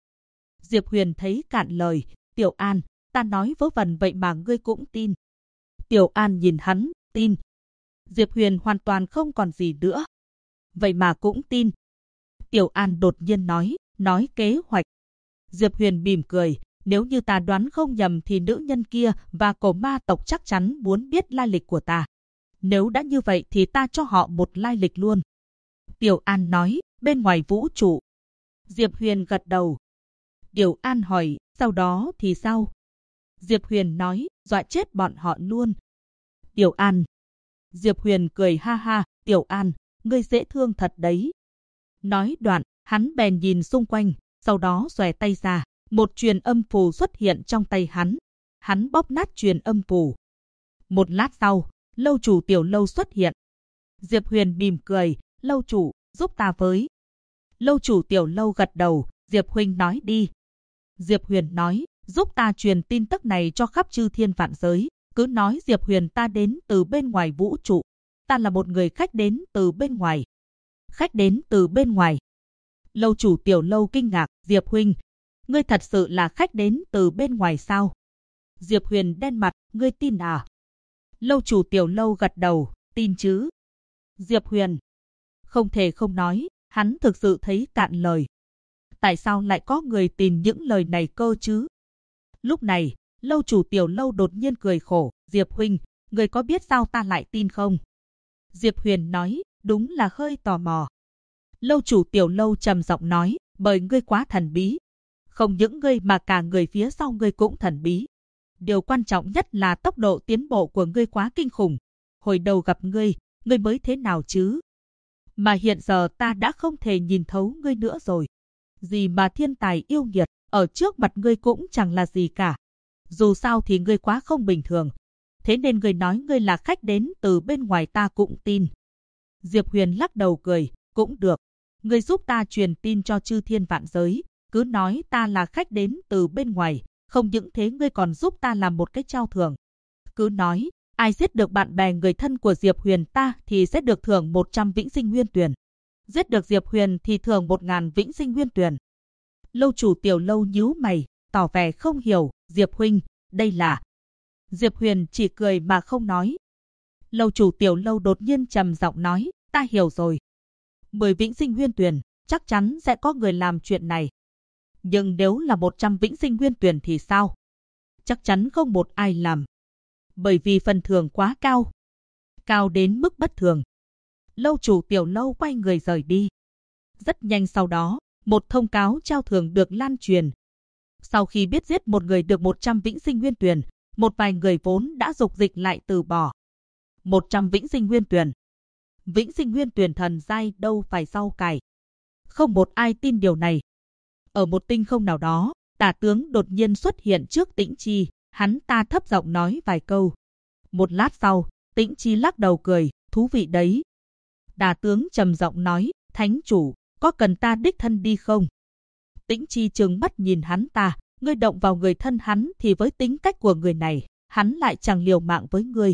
Huyền thấy cạn lời, Tiểu An, ta nói vớ vẩn vậy mà ngươi cũng tin. Tiểu An nhìn hắn, tin. Diệp Huyền hoàn toàn không còn gì nữa. Vậy mà cũng tin. Tiểu An đột nhiên nói kế hoạch. Diệp Huyền mỉm cười, nếu như ta đoán không nhầm thì nữ nhân kia và cổ ma tộc chắc chắn muốn biết lai lịch của ta. Nếu đã như vậy thì ta cho họ một lai lịch luôn. Tiểu An nói, bên ngoài vũ trụ. Diệp Huyền gật đầu. Tiểu An hỏi, sau đó thì sao? Diệp Huyền nói, dọa chết bọn họ luôn. Tiểu An. Diệp Huyền cười ha ha, Tiểu An, ngươi dễ thương thật đấy. Nói đoạn, hắn bèn nhìn xung quanh, sau đó xòe tay ra, một truyền âm phù xuất hiện trong tay hắn. Hắn bóp nát truyền âm phù. Một lát sau, lâu chủ Tiểu Lâu xuất hiện. Diệp Huyền mỉm cười, lâu chủ, giúp ta với. Lâu chủ Tiểu Lâu gật đầu, Diệp huynh nói đi. Diệp Huyền nói, giúp ta truyền tin tức này cho khắp chư thiên vạn giới, cứ nói Diệp Huyền ta đến từ bên ngoài vũ trụ. Ta là một người khách đến từ bên ngoài. Khách đến từ bên ngoài. Lâu chủ Tiểu Lâu kinh ngạc, Diệp huynh, ngươi thật sự là khách đến từ bên ngoài sao? Diệp Huyền đen mặt, ngươi tin à? Lâu chủ Tiểu Lâu gật đầu, tin chứ? Diệp Huyền không thể không nói, hắn thực sự thấy cạn lời. Tại sao lại có người tin những lời này cơ chứ? Lúc này, lâu chủ Tiểu Lâu đột nhiên cười khổ, Diệp huynh, ngươi có biết sao ta lại tin không? Diệp Huyền nói, đúng là hơi tò mò. Lâu chủ Tiểu Lâu trầm giọng nói, bởi ngươi quá thần bí. Không những ngươi mà cả người phía sau ngươi cũng thần bí. Điều quan trọng nhất là tốc độ tiến bộ của ngươi quá kinh khủng. Hồi đầu gặp ngươi mới thế nào chứ? Mà hiện giờ ta đã không thể nhìn thấu ngươi nữa rồi. Gì mà thiên tài yêu nghiệt, ở trước mặt ngươi cũng chẳng là gì cả. Dù sao thì ngươi quá không bình thường. Thế nên ngươi nói ngươi là khách đến từ bên ngoài ta cũng tin. Diệp Huyền lắc đầu cười, cũng được. Ngươi giúp ta truyền tin cho chư thiên vạn giới, cứ nói ta là khách đến từ bên ngoài, không những thế ngươi còn giúp ta làm một cái trao thưởng. Cứ nói, ai giết được bạn bè người thân của Diệp Huyền ta thì sẽ được thưởng 100 vĩnh sinh nguyên tuyển. Giết được Diệp Huyền thì thưởng 1000 vĩnh sinh nguyên tuyển. Lâu chủ Tiểu Lâu nhíu mày, tỏ vẻ không hiểu, Diệp huynh, đây là... Diệp Huyền chỉ cười mà không nói. Lâu chủ Tiểu Lâu đột nhiên trầm giọng nói, ta hiểu rồi. 10 vĩnh sinh nguyên tuyển, chắc chắn sẽ có người làm chuyện này. Nhưng nếu là 100 vĩnh sinh nguyên tuyển thì sao? Chắc chắn không một ai làm. Bởi vì phần thưởng quá cao. Cao đến mức bất thường. Lâu chủ Tiểu Lâu quay người rời đi. Rất nhanh sau đó, một thông cáo trao thưởng được lan truyền. Sau khi biết giết một người được 100 vĩnh sinh nguyên tuyển, một vài người vốn đã dục dịch lại từ bỏ. 100 vĩnh sinh nguyên tuyển. Vĩnh sinh nguyên tuyển thần giai đâu phải rau cải. Không một ai tin điều này. Ở một tinh không nào đó, Tả tướng đột nhiên xuất hiện trước Tĩnh Chi, hắn ta thấp giọng nói vài câu. Một lát sau, Tĩnh Chi lắc đầu cười, thú vị đấy. Tả tướng trầm giọng nói, thánh chủ, có cần ta đích thân đi không? Tĩnh Chi trừng mắt nhìn hắn ta, ngươi động vào người thân hắn thì với tính cách của người này, hắn lại chẳng liều mạng với ngươi.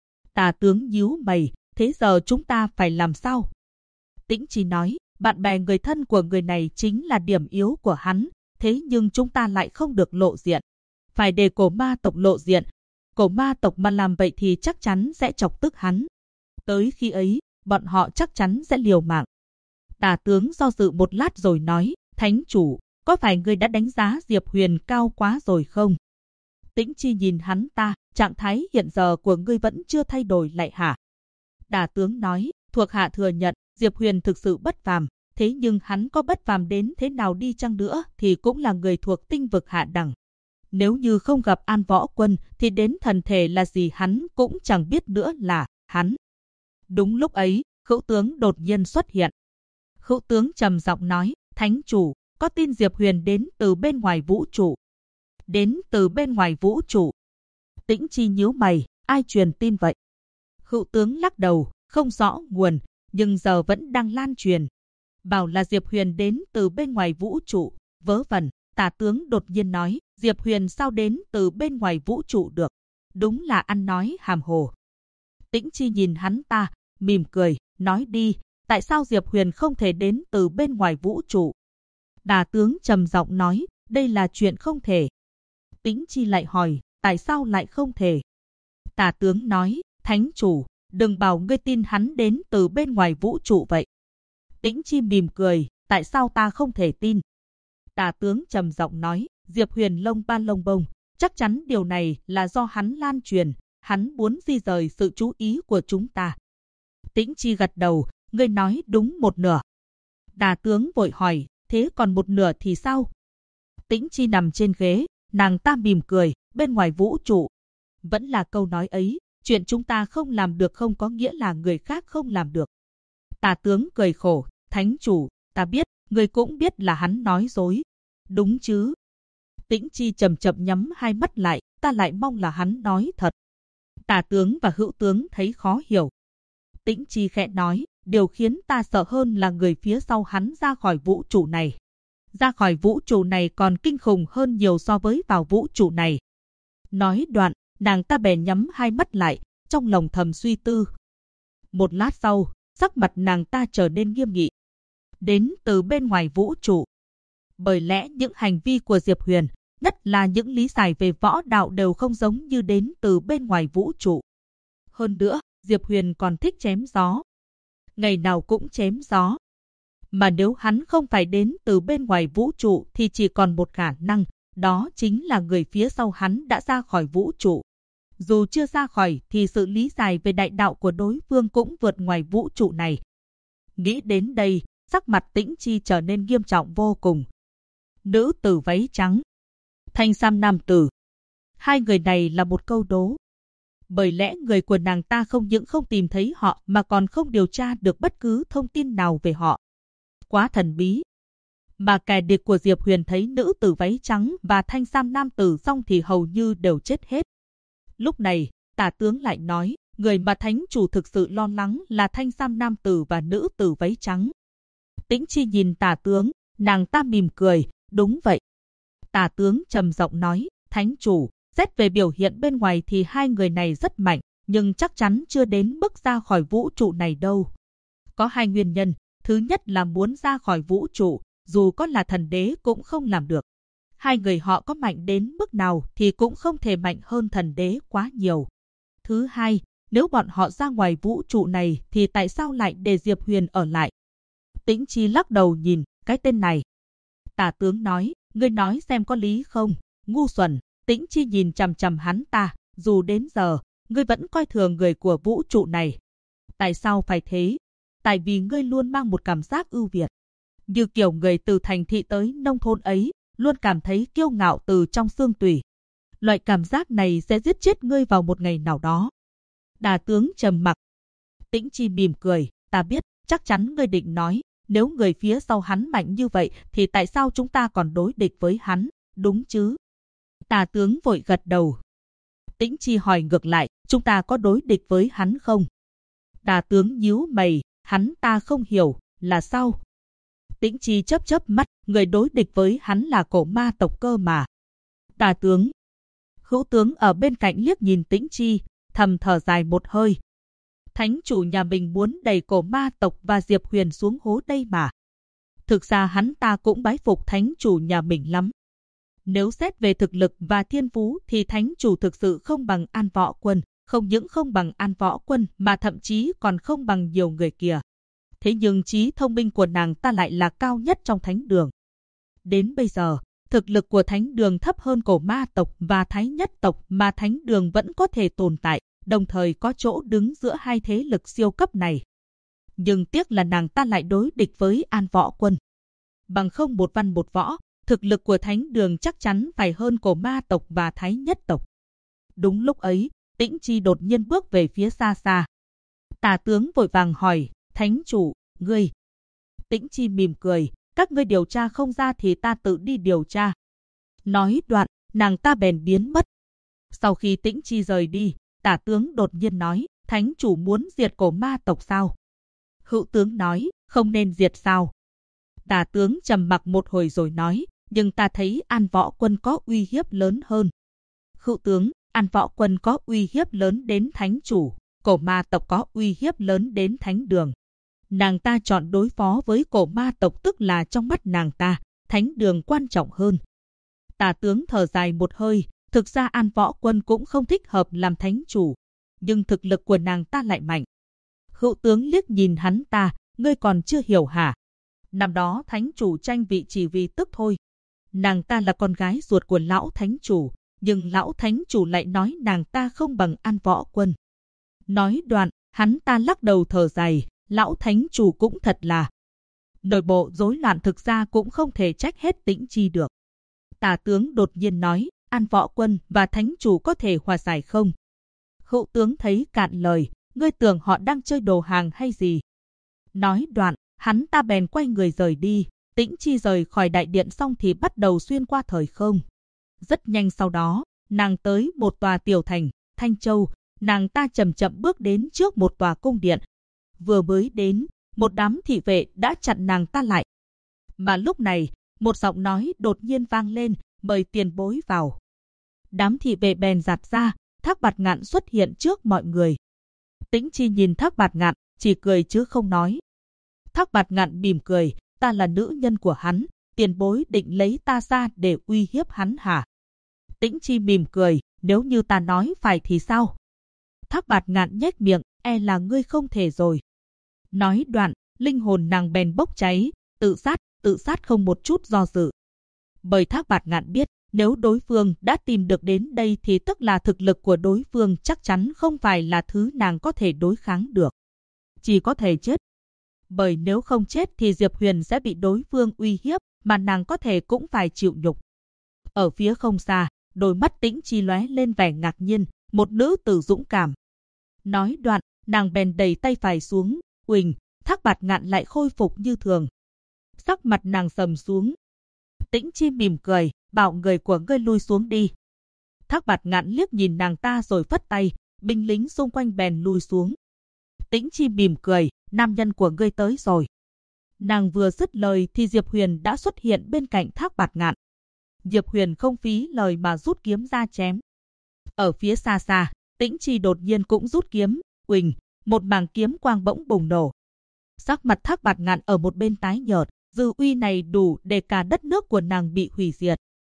Tả tướng nhíu mày, thế giờ chúng ta phải làm sao? Tĩnh Chi nói, bạn bè người thân của người này chính là điểm yếu của hắn, thế nhưng chúng ta lại không được lộ diện. Phải để cổ ma tộc lộ diện. Cổ ma tộc mà làm vậy thì chắc chắn sẽ chọc tức hắn. Tới khi ấy, bọn họ chắc chắn sẽ liều mạng. Tả tướng do dự một lát rồi nói, thánh chủ, có phải ngươi đã đánh giá Diệp Huyền cao quá rồi không? Tĩnh Chi nhìn hắn ta, trạng thái hiện giờ của ngươi vẫn chưa thay đổi lại hả? Tả tướng nói, thuộc hạ thừa nhận, Diệp Huyền thực sự bất phàm, thế nhưng hắn có bất phàm đến thế nào đi chăng nữa thì cũng là người thuộc tinh vực hạ đẳng. Nếu như không gặp An Võ Quân thì đến thần thể là gì hắn cũng chẳng biết nữa là hắn. Đúng lúc ấy, Khữu tướng đột nhiên xuất hiện. Khữu tướng trầm giọng nói, thánh chủ, có tin Diệp Huyền đến từ bên ngoài vũ trụ. Đến từ bên ngoài vũ trụ. Tĩnh Chi nhíu mày, ai truyền tin vậy? Khữu tướng lắc đầu, không rõ nguồn, nhưng giờ vẫn đang lan truyền. Bảo là Diệp Huyền đến từ bên ngoài vũ trụ, vớ vẩn. Tả tướng đột nhiên nói, Diệp Huyền sao đến từ bên ngoài vũ trụ được? Đúng là ăn nói hàm hồ. Tĩnh Chi nhìn hắn ta, mỉm cười, nói đi, tại sao Diệp Huyền không thể đến từ bên ngoài vũ trụ? Tả tướng trầm giọng nói, đây là chuyện không thể. Tĩnh Chi lại hỏi, tại sao lại không thể? Tả tướng nói, thánh chủ, đừng bảo ngươi tin hắn đến từ bên ngoài vũ trụ vậy. Tĩnh Chi mỉm cười, tại sao ta không thể tin? Tả tướng trầm giọng nói, Diệp Huyền lông ba lông bông, chắc chắn điều này là do hắn lan truyền, hắn muốn di rời sự chú ý của chúng ta. Tĩnh Chi gật đầu, ngươi nói đúng một nửa. Tả tướng vội hỏi, thế còn một nửa thì sao? Tĩnh Chi nằm trên ghế, nàng ta mỉm cười, bên ngoài vũ trụ. Vẫn là câu nói ấy, chuyện chúng ta không làm được không có nghĩa là người khác không làm được. Tả tướng cười khổ, thánh chủ, ta biết, người cũng biết là hắn nói dối. Đúng chứ? Tĩnh Chi chậm chậm nhắm hai mắt lại, ta lại mong là hắn nói thật. Tả tướng và Hữu tướng thấy khó hiểu. Tĩnh Chi khẽ nói, điều khiến ta sợ hơn là người phía sau hắn ra khỏi vũ trụ này. Ra khỏi vũ trụ này còn kinh khủng hơn nhiều so với vào vũ trụ này. Nói đoạn, nàng ta bèn nhắm hai mắt lại, trong lòng thầm suy tư. Một lát sau, sắc mặt nàng ta trở nên nghiêm nghị. Đến từ bên ngoài vũ trụ. Bởi lẽ những hành vi của Diệp Huyền, nhất là những lý giải về võ đạo đều không giống như đến từ bên ngoài vũ trụ. Hơn nữa, Diệp Huyền còn thích chém gió. Ngày nào cũng chém gió. Mà nếu hắn không phải đến từ bên ngoài vũ trụ thì chỉ còn một khả năng, đó chính là người phía sau hắn đã ra khỏi vũ trụ. Dù chưa ra khỏi thì sự lý giải về đại đạo của đối phương cũng vượt ngoài vũ trụ này. Nghĩ đến đây, sắc mặt Tĩnh Chi trở nên nghiêm trọng vô cùng. Nữ tử váy trắng, thanh sam nam tử. Hai người này là một câu đố. Bởi lẽ người của nàng ta không những không tìm thấy họ mà còn không điều tra được bất cứ thông tin nào về họ. Quá thần bí. Mà kẻ địch của Diệp Huyền thấy nữ tử váy trắng và thanh sam nam tử xong thì hầu như đều chết hết. Lúc này, Tả tướng lại nói, người mà thánh chủ thực sự lo lắng là thanh sam nam tử và nữ tử váy trắng. Tĩnh Chi nhìn Tả tướng, nàng ta mỉm cười, đúng vậy. Tả tướng trầm giọng nói, thánh chủ, xét về biểu hiện bên ngoài thì hai người này rất mạnh, nhưng chắc chắn chưa đến mức ra khỏi vũ trụ này đâu. Có hai nguyên nhân, thứ nhất là muốn ra khỏi vũ trụ, dù có là thần đế cũng không làm được. Hai người họ có mạnh đến mức nào thì cũng không thể mạnh hơn thần đế quá nhiều. Thứ hai, nếu bọn họ ra ngoài vũ trụ này thì tại sao lại để Diệp Huyền ở lại? Tĩnh Chi lắc đầu nhìn cái tên này. Tả tướng nói, ngươi nói xem có lý không? Ngu xuẩn. Tĩnh Chi nhìn chằm chằm hắn ta, dù đến giờ, ngươi vẫn coi thường người của vũ trụ này. Tại sao phải thế? Tại vì ngươi luôn mang một cảm giác ưu việt. Như kiểu người từ thành thị tới nông thôn ấy, luôn cảm thấy kiêu ngạo từ trong xương tủy. Loại cảm giác này sẽ giết chết ngươi vào một ngày nào đó. Đà tướng trầm mặc. Tĩnh Chi mỉm cười, ta biết, chắc chắn ngươi định nói, nếu người phía sau hắn mạnh như vậy thì tại sao chúng ta còn đối địch với hắn, đúng chứ? Tà tướng vội gật đầu. Tĩnh Chi hỏi ngược lại, chúng ta có đối địch với hắn không? Tà tướng nhíu mày, hắn ta không hiểu, là sao? Tĩnh Chi chớp chớp mắt, người đối địch với hắn là cổ ma tộc cơ mà. Tà tướng. Hữu tướng ở bên cạnh liếc nhìn Tĩnh Chi, thầm thở dài một hơi. Thánh chủ nhà mình muốn đẩy cổ ma tộc và Diệp Huyền xuống hố đây mà. Thực ra hắn ta cũng bái phục thánh chủ nhà mình lắm. Nếu xét về thực lực và thiên phú thì thánh chủ thực sự không bằng An Võ Quân, không những không bằng An Võ Quân mà thậm chí còn không bằng nhiều người kìa. Thế nhưng trí thông minh của nàng ta lại là cao nhất trong thánh đường. Đến bây giờ, thực lực của thánh đường thấp hơn cổ ma tộc và thái nhất tộc mà thánh đường vẫn có thể tồn tại, đồng thời có chỗ đứng giữa hai thế lực siêu cấp này. Nhưng tiếc là nàng ta lại đối địch với An Võ Quân. Bằng không một văn một võ, thực lực của thánh đường chắc chắn phải hơn cổ ma tộc và thái nhất tộc. Đúng lúc ấy, Tĩnh Chi đột nhiên bước về phía xa xa. Tả tướng vội vàng hỏi, thánh chủ, ngươi. Tĩnh Chi mỉm cười, các ngươi điều tra không ra thì ta tự đi điều tra. Nói đoạn, nàng ta bèn biến mất. Sau khi Tĩnh Chi rời đi, tả tướng đột nhiên nói, thánh chủ muốn diệt cổ ma tộc sao? Hữu tướng nói, không nên diệt sao? Tả tướng trầm mặc một hồi rồi nói, nhưng ta thấy An Võ Quân có uy hiếp lớn hơn. Hữu tướng, An Võ Quân có uy hiếp lớn đến thánh chủ, cổ ma tộc có uy hiếp lớn đến thánh đường. Nàng ta chọn đối phó với cổ ma tộc, tức là trong mắt nàng ta, thánh đường quan trọng hơn. Tả tướng thở dài một hơi, thực ra An Võ Quân cũng không thích hợp làm thánh chủ, nhưng thực lực của nàng ta lại mạnh. Hữu tướng liếc nhìn hắn ta, ngươi còn chưa hiểu hả? Năm đó thánh chủ tranh vị chỉ vì tức thôi. Nàng ta là con gái ruột của lão thánh chủ, nhưng lão thánh chủ lại nói nàng ta không bằng An Võ Quân. Nói đoạn, hắn ta lắc đầu thở dài, lão thánh chủ cũng thật là. Nội bộ rối loạn, thực ra cũng không thể trách hết Tĩnh Chi được. Tả tướng đột nhiên nói, An Võ Quân và thánh chủ có thể hòa giải không? Hữu tướng thấy cạn lời, ngươi tưởng họ đang chơi đồ hàng hay gì? Nói đoạn, hắn ta bèn quay người rời đi. Tĩnh Chi rời khỏi đại điện xong thì bắt đầu xuyên qua thời không. Rất nhanh sau đó, nàng tới một tòa tiểu thành, Thanh Châu. Nàng ta chậm chậm bước đến trước một tòa cung điện. Vừa mới đến, một đám thị vệ đã chặn nàng ta lại. Mà lúc này, một giọng nói đột nhiên vang lên, mời tiền bối vào. Đám thị vệ bèn giạt ra, Thác Bạt Ngạn xuất hiện trước mọi người. Tĩnh Chi nhìn Thác Bạt Ngạn, chỉ cười chứ không nói. Thác Bạt Ngạn mỉm cười, ta là nữ nhân của hắn, tiền bối định lấy ta ra để uy hiếp hắn hả? Tĩnh Chi mỉm cười, nếu như ta nói phải thì sao? Thác Bạt Ngạn nhếch miệng, e là ngươi không thể rồi. Nói đoạn, linh hồn nàng bèn bốc cháy, tự sát không một chút do dự. Bởi Thác Bạt Ngạn biết, nếu đối phương đã tìm được đến đây thì tức là thực lực của đối phương chắc chắn không phải là thứ nàng có thể đối kháng được. Chỉ có thể chết. Bởi nếu không chết thì Diệp Huyền sẽ bị đối phương uy hiếp, mà nàng có thể cũng phải chịu nhục. Ở phía không xa, đôi mắt Tĩnh Chi lóe lên vẻ ngạc nhiên, một nữ tử dũng cảm. Nói đoạn, nàng bèn đẩy tay phải xuống, uỳnh, Thác Bạt Ngạn lại khôi phục như thường. Sắc mặt nàng sầm xuống. Tĩnh Chi mỉm cười, bảo người của ngươi lui xuống đi. Thác Bạt Ngạn liếc nhìn nàng ta rồi phất tay, binh lính xung quanh bèn lui xuống. Tĩnh Chi mỉm cười, nam nhân của ngươi tới rồi. Nàng vừa dứt lời thì Diệp Huyền đã xuất hiện bên cạnh Thác Bạt Ngạn. Diệp Huyền không phí lời mà rút kiếm ra chém. Ở phía xa xa, Tĩnh Chi đột nhiên cũng rút kiếm, uỳnh, một mảng kiếm quang bỗng bùng nổ. Sắc mặt Thác Bạt Ngạn ở một bên tái nhợt, dư uy này đủ để cả đất nước của nàng bị hủy diệt.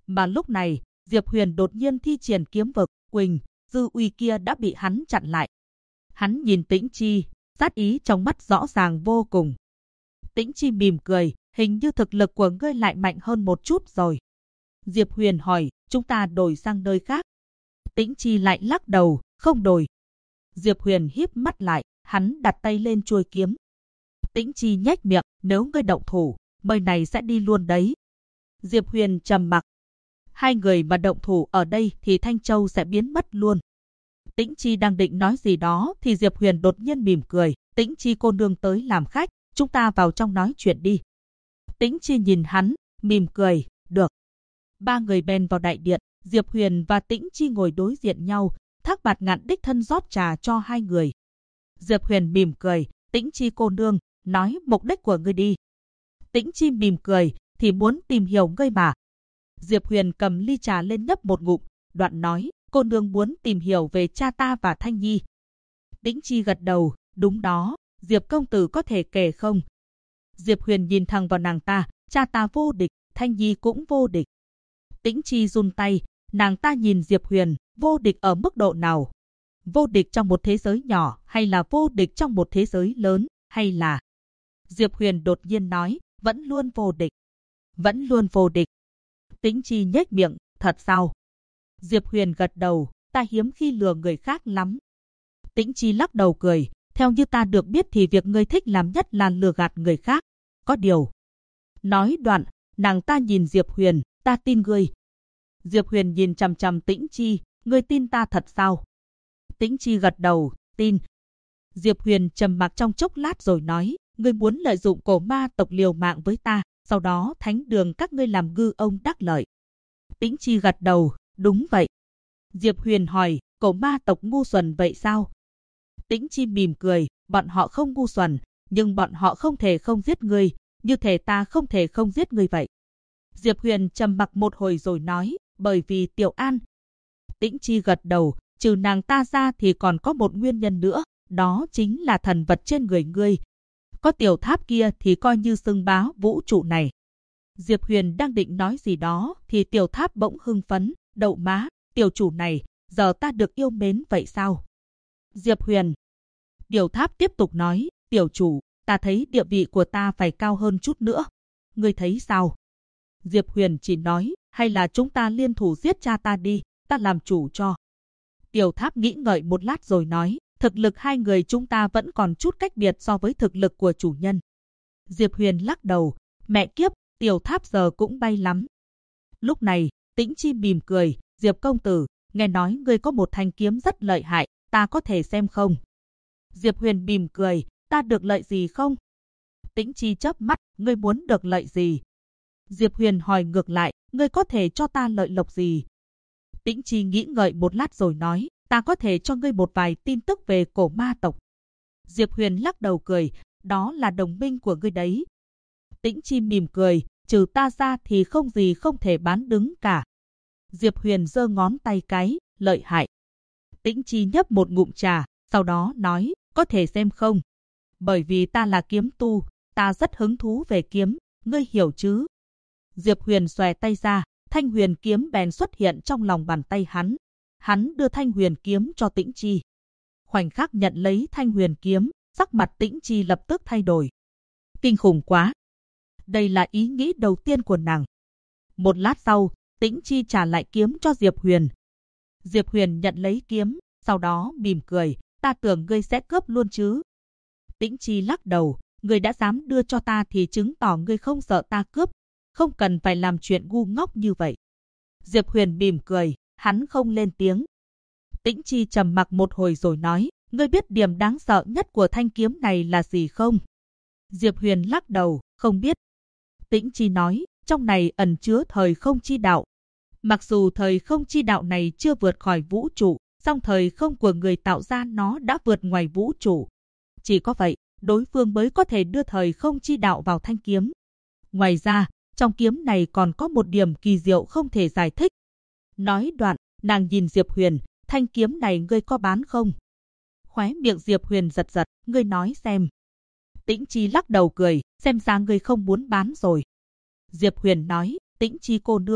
Mà lúc này, Diệp Huyền đột nhiên thi triển kiếm vực, Quỳnh, dư uy kia đã bị hắn chặn lại. Hắn nhìn Tĩnh Chi, sát ý trong mắt rõ ràng vô cùng. Tĩnh Chi mỉm cười, hình như thực lực của ngươi lại mạnh hơn một chút rồi. Diệp Huyền hỏi, chúng ta đổi sang nơi khác. Tĩnh Chi lại lắc đầu, không đổi. Diệp Huyền híp mắt lại, hắn đặt tay lên chuôi kiếm. Tĩnh Chi nhếch miệng, nếu ngươi động thủ, mây này sẽ đi luôn đấy. Diệp Huyền trầm mặc. Hai người mà động thủ ở đây thì Thanh Châu sẽ biến mất luôn. Tĩnh Chi đang định nói gì đó thì Diệp Huyền đột nhiên mỉm cười. Tĩnh Chi cô nương tới làm khách, chúng ta vào trong nói chuyện đi. Tĩnh Chi nhìn hắn, mỉm cười, được. Ba người bèn vào đại điện, Diệp Huyền và Tĩnh Chi ngồi đối diện nhau, Thác Bạt Ngạn đích thân rót trà cho hai người. Diệp Huyền mỉm cười, Tĩnh Chi cô nương, nói mục đích của ngươi đi. Tĩnh Chi mỉm cười, thì muốn tìm hiểu ngươi mà. Diệp Huyền cầm ly trà lên nhấp một ngụm, đoạn nói, cô nương muốn tìm hiểu về cha ta và Thanh Nhi. Tĩnh Chi gật đầu, đúng đó, Diệp công tử có thể kể không? Diệp Huyền nhìn thẳng vào nàng ta, cha ta vô địch, Thanh Nhi cũng vô địch. Tĩnh Chi run tay, nàng ta nhìn Diệp Huyền, vô địch ở mức độ nào? Vô địch trong một thế giới nhỏ, hay là vô địch trong một thế giới lớn, hay là... Diệp Huyền đột nhiên nói, vẫn luôn vô địch. Vẫn luôn vô địch. Tĩnh Chi nhếch miệng, thật sao? Diệp Huyền gật đầu, ta hiếm khi lừa người khác lắm. Tĩnh Chi lắc đầu cười, theo như ta được biết thì việc ngươi thích làm nhất là lừa gạt người khác. Có điều. Nói đoạn, nàng ta nhìn Diệp Huyền, ta tin ngươi. Diệp Huyền nhìn chằm chằm Tĩnh Chi, ngươi tin ta thật sao? Tĩnh Chi gật đầu, tin. Diệp Huyền trầm mặc trong chốc lát rồi nói, ngươi muốn lợi dụng cổ ma tộc liều mạng với ta, sau đó thánh đường các ngươi làm ngư ông đắc lợi. Tĩnh Chi gật đầu, đúng vậy. Diệp Huyền hỏi, cổ ma tộc ngu xuẩn vậy sao? Tĩnh Chi mỉm cười, bọn họ không ngu xuẩn, nhưng bọn họ không thể không giết ngươi, như thể ta không thể không giết ngươi vậy. Diệp Huyền trầm mặc một hồi rồi nói, bởi vì Tiểu An. Tĩnh Chi gật đầu, trừ nàng ta ra thì còn có một nguyên nhân nữa, đó chính là thần vật trên người ngươi. Có tiểu tháp kia thì coi như xưng bá vũ trụ này. Diệp Huyền đang định nói gì đó thì tiểu tháp bỗng hưng phấn, đậu má, tiểu chủ này, giờ ta được yêu mến vậy sao? Diệp Huyền. Tiểu tháp tiếp tục nói, tiểu chủ, ta thấy địa vị của ta phải cao hơn chút nữa. Ngươi thấy sao? Diệp Huyền chỉ nói, hay là chúng ta liên thủ giết cha ta đi, ta làm chủ cho. Tiểu tháp nghĩ ngợi một lát rồi nói, thực lực hai người chúng ta vẫn còn chút cách biệt so với thực lực của chủ nhân. Diệp Huyền lắc đầu, mẹ kiếp, tiểu tháp giờ cũng bay lắm. Lúc này, Tĩnh Chi mỉm cười, Diệp công tử, nghe nói ngươi có một thanh kiếm rất lợi hại, ta có thể xem không? Diệp Huyền mỉm cười, ta được lợi gì không? Tĩnh Chi chớp mắt, ngươi muốn được lợi gì? Diệp Huyền hỏi ngược lại, ngươi có thể cho ta lợi lộc gì? Tĩnh Chi nghĩ ngợi một lát rồi nói, ta có thể cho ngươi một vài tin tức về cổ ma tộc. Diệp Huyền lắc đầu cười, đó là đồng minh của ngươi đấy. Tĩnh Chi mỉm cười, trừ ta ra thì không gì không thể bán đứng cả. Diệp Huyền giơ ngón tay cái, lợi hại. Tĩnh Chi nhấp một ngụm trà, sau đó nói, có thể xem không? Bởi vì ta là kiếm tu, ta rất hứng thú về kiếm, ngươi hiểu chứ? Diệp Huyền xòe tay ra, thanh huyền kiếm bèn xuất hiện trong lòng bàn tay hắn. Hắn đưa thanh huyền kiếm cho Tĩnh Chi. Khoảnh khắc nhận lấy thanh huyền kiếm, sắc mặt Tĩnh Chi lập tức thay đổi. Kinh khủng quá! Đây là ý nghĩ đầu tiên của nàng. Một lát sau, Tĩnh Chi trả lại kiếm cho Diệp Huyền. Diệp Huyền nhận lấy kiếm, sau đó mỉm cười, ta tưởng ngươi sẽ cướp luôn chứ. Tĩnh Chi lắc đầu, ngươi đã dám đưa cho ta thì chứng tỏ ngươi không sợ ta cướp, không cần phải làm chuyện ngu ngốc như vậy. Diệp Huyền mỉm cười, hắn không lên tiếng. Tĩnh Chi trầm mặc một hồi rồi nói, ngươi biết điểm đáng sợ nhất của thanh kiếm này là gì không? Diệp Huyền lắc đầu, không biết. Tĩnh Chi nói, trong này ẩn chứa thời không chi đạo. Mặc dù thời không chi đạo này chưa vượt khỏi vũ trụ, song thời không của người tạo ra nó đã vượt ngoài vũ trụ. Chỉ có vậy, đối phương mới có thể đưa thời không chi đạo vào thanh kiếm. Ngoài ra, trong kiếm này còn có một điểm kỳ diệu không thể giải thích. Nói đoạn, nàng nhìn Diệp Huyền, thanh kiếm này ngươi có bán không? Khóe miệng Diệp Huyền giật giật, ngươi nói xem. Tĩnh Chi lắc đầu cười, xem ra ngươi không muốn bán rồi. Diệp Huyền nói, Tĩnh Chi cô nương,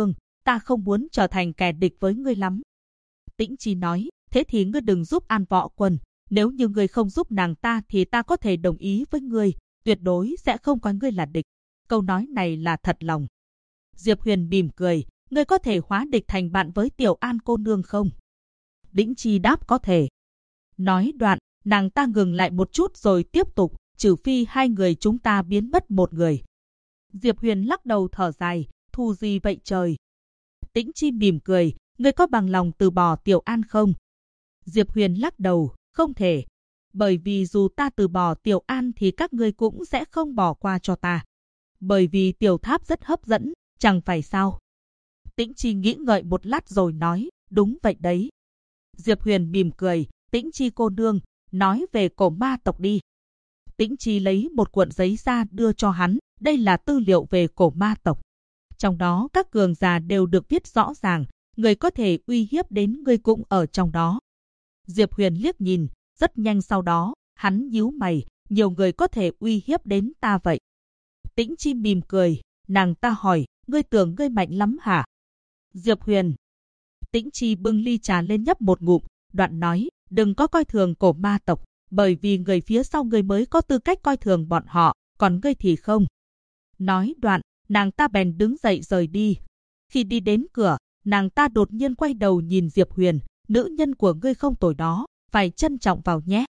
ta không muốn trở thành kẻ địch với ngươi lắm. Tĩnh Chi nói, thế thì ngươi đừng giúp An Võ Quân, nếu như ngươi không giúp nàng ta thì ta có thể đồng ý với ngươi, tuyệt đối sẽ không coi ngươi là địch. Câu nói này là thật lòng. Diệp Huyền mỉm cười, ngươi có thể hóa địch thành bạn với Tiểu An cô nương không? Tĩnh Chi đáp có thể. Nói đoạn, nàng ta ngừng lại một chút rồi tiếp tục, trừ phi hai người chúng ta biến mất một người. Diệp Huyền lắc đầu thở dài, thù gì vậy trời? Tĩnh Chi mỉm cười, ngươi có bằng lòng từ bỏ Tiểu An không? Diệp Huyền lắc đầu, không thể. Bởi vì dù ta từ bỏ Tiểu An thì các ngươi cũng sẽ không bỏ qua cho ta. Bởi vì Tiểu Tháp rất hấp dẫn, chẳng phải sao? Tĩnh Chi nghĩ ngợi một lát rồi nói, đúng vậy đấy. Diệp Huyền mỉm cười, Tĩnh Chi cô nương, nói về cổ ma tộc đi. Tĩnh Chi lấy một cuộn giấy ra đưa cho hắn, đây là tư liệu về cổ ma tộc. Trong đó các cường giả đều được viết rõ ràng, người có thể uy hiếp đến ngươi cũng ở trong đó. Diệp Huyền liếc nhìn, rất nhanh sau đó, hắn nhíu mày, nhiều người có thể uy hiếp đến ta vậy. Tĩnh Chi mỉm cười, nàng ta hỏi, ngươi tưởng ngươi mạnh lắm hả? Diệp Huyền. Tĩnh Chi bưng ly trà lên nhấp một ngụm, đoạn nói, đừng có coi thường cổ ma tộc, bởi vì người phía sau ngươi mới có tư cách coi thường bọn họ, còn ngươi thì không. Nói đoạn, nàng ta bèn đứng dậy rời đi. Khi đi đến cửa, nàng ta đột nhiên quay đầu nhìn Diệp Huyền, nữ nhân của ngươi không tồi đó, phải trân trọng vào nhé.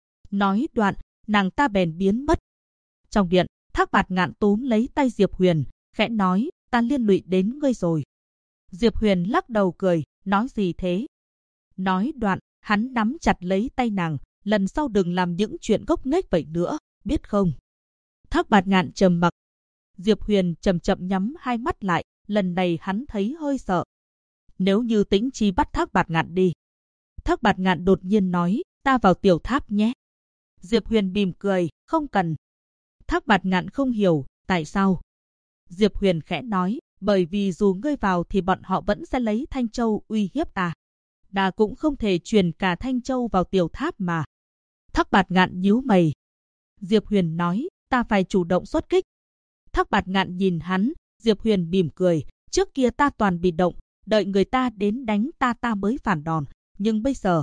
Nói đoạn, nàng ta bèn biến mất. Trong điện, Thác Bạt Ngạn túm lấy tay Diệp Huyền, khẽ nói, ta liên lụy đến ngươi rồi. Diệp Huyền lắc đầu cười, nói gì thế? Nói đoạn, hắn nắm chặt lấy tay nàng, lần sau đừng làm những chuyện gốc nghếch vậy nữa, biết không? Thác Bạt Ngạn trầm mặc. Diệp Huyền chậm chậm nhắm hai mắt lại, lần này hắn thấy hơi sợ. Nếu như Tĩnh Chi bắt Thác Bạt Ngạn đi. Thác Bạt Ngạn đột nhiên nói, ta vào tiểu tháp nhé. Diệp Huyền mỉm cười, không cần. Thác Bạt Ngạn không hiểu, tại sao? Diệp Huyền khẽ nói, bởi vì dù ngươi vào thì bọn họ vẫn sẽ lấy Thanh Châu uy hiếp ta. Ta cũng không thể truyền cả Thanh Châu vào tiểu tháp mà. Thác Bạt Ngạn nhíu mày. Diệp Huyền nói, ta phải chủ động xuất kích. Thác Bạt Ngạn nhìn hắn, Diệp Huyền mỉm cười, trước kia ta toàn bị động, đợi người ta đến đánh ta mới phản đòn, nhưng bây giờ.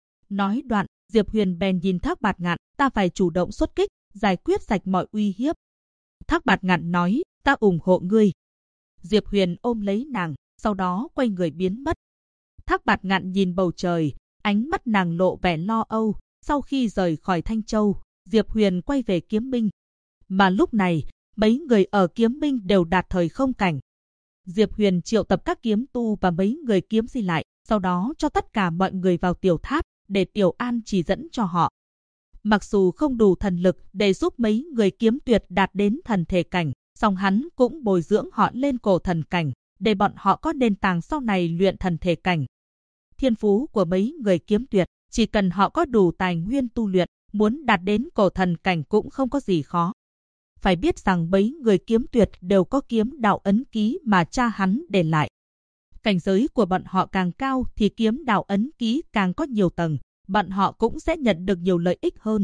Nói đoạn, Diệp Huyền bèn nhìn Thác Bạt Ngạn, ta phải chủ động xuất kích, giải quyết sạch mọi uy hiếp. Thác Bạt Ngạn nói, ta ủng hộ ngươi. Diệp Huyền ôm lấy nàng, sau đó quay người biến mất. Thác Bạt Ngạn nhìn bầu trời, ánh mắt nàng lộ vẻ lo âu. Sau khi rời khỏi Thanh Châu, Diệp Huyền quay về Kiếm Minh. Mà lúc này, mấy người ở Kiếm Minh đều đạt thời không cảnh. Diệp Huyền triệu tập các kiếm tu và mấy người kiếm si lại, sau đó cho tất cả mọi người vào tiểu tháp, để Tiểu An chỉ dẫn cho họ. Mặc dù không đủ thần lực để giúp mấy người kiếm tuyệt đạt đến thần thể cảnh, song hắn cũng bồi dưỡng họ lên cổ thần cảnh, để bọn họ có nền tảng sau này luyện thần thể cảnh. Thiên phú của mấy người kiếm tuyệt, chỉ cần họ có đủ tài nguyên tu luyện, muốn đạt đến cổ thần cảnh cũng không có gì khó. Phải biết rằng mấy người kiếm tuyệt đều có kiếm đạo ấn ký mà cha hắn để lại. Cảnh giới của bọn họ càng cao thì kiếm đạo ấn ký càng có nhiều tầng, bọn họ cũng sẽ nhận được nhiều lợi ích hơn.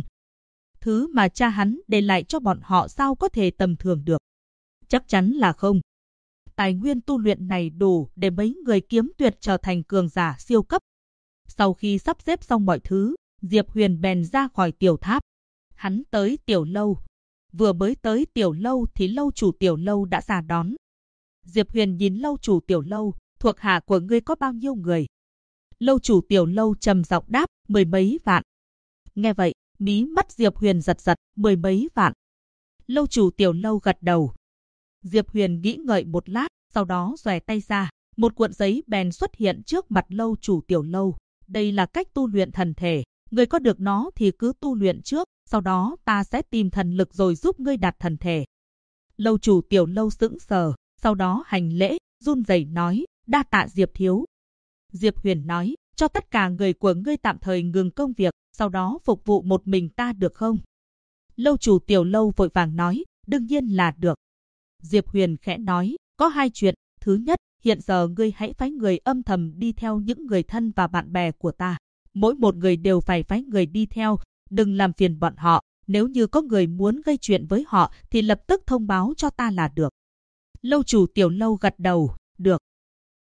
Thứ mà cha hắn để lại cho bọn họ sao có thể tầm thường được? Chắc chắn là không. Tài nguyên tu luyện này đủ để mấy người kiếm tuyệt trở thành cường giả siêu cấp. Sau khi sắp xếp xong mọi thứ, Diệp Huyền bèn ra khỏi tiểu tháp. Hắn tới tiểu lâu. Vừa mới tới tiểu lâu thì lâu chủ tiểu lâu đã ra đón. Diệp Huyền nhìn lâu chủ tiểu lâu, thuộc hạ của ngươi có bao nhiêu người? Lâu chủ tiểu lâu trầm giọng đáp, 10 mấy vạn. Nghe vậy, mí mắt Diệp Huyền giật giật, 10 mấy vạn. Lâu chủ tiểu lâu gật đầu. Diệp Huyền nghĩ ngợi một lát, sau đó xòe tay ra, một cuộn giấy bèn xuất hiện trước mặt lâu chủ tiểu lâu. Đây là cách tu luyện thần thể, ngươi có được nó thì cứ tu luyện trước, sau đó ta sẽ tìm thần lực rồi giúp ngươi đạt thần thể. Lâu chủ tiểu lâu sững sờ, sau đó hành lễ, run rẩy nói, đa tạ Diệp thiếu. Diệp Huyền nói, cho tất cả người của ngươi tạm thời ngừng công việc, sau đó phục vụ một mình ta được không? Lâu chủ tiểu lâu vội vàng nói, đương nhiên là được. Diệp Huyền khẽ nói, có hai chuyện. Thứ nhất, hiện giờ ngươi hãy phái người âm thầm đi theo những người thân và bạn bè của ta. Mỗi một người đều phải phái người đi theo, đừng làm phiền bọn họ. Nếu như có người muốn gây chuyện với họ thì lập tức thông báo cho ta là được. Lâu chủ tiểu lâu gật đầu, được.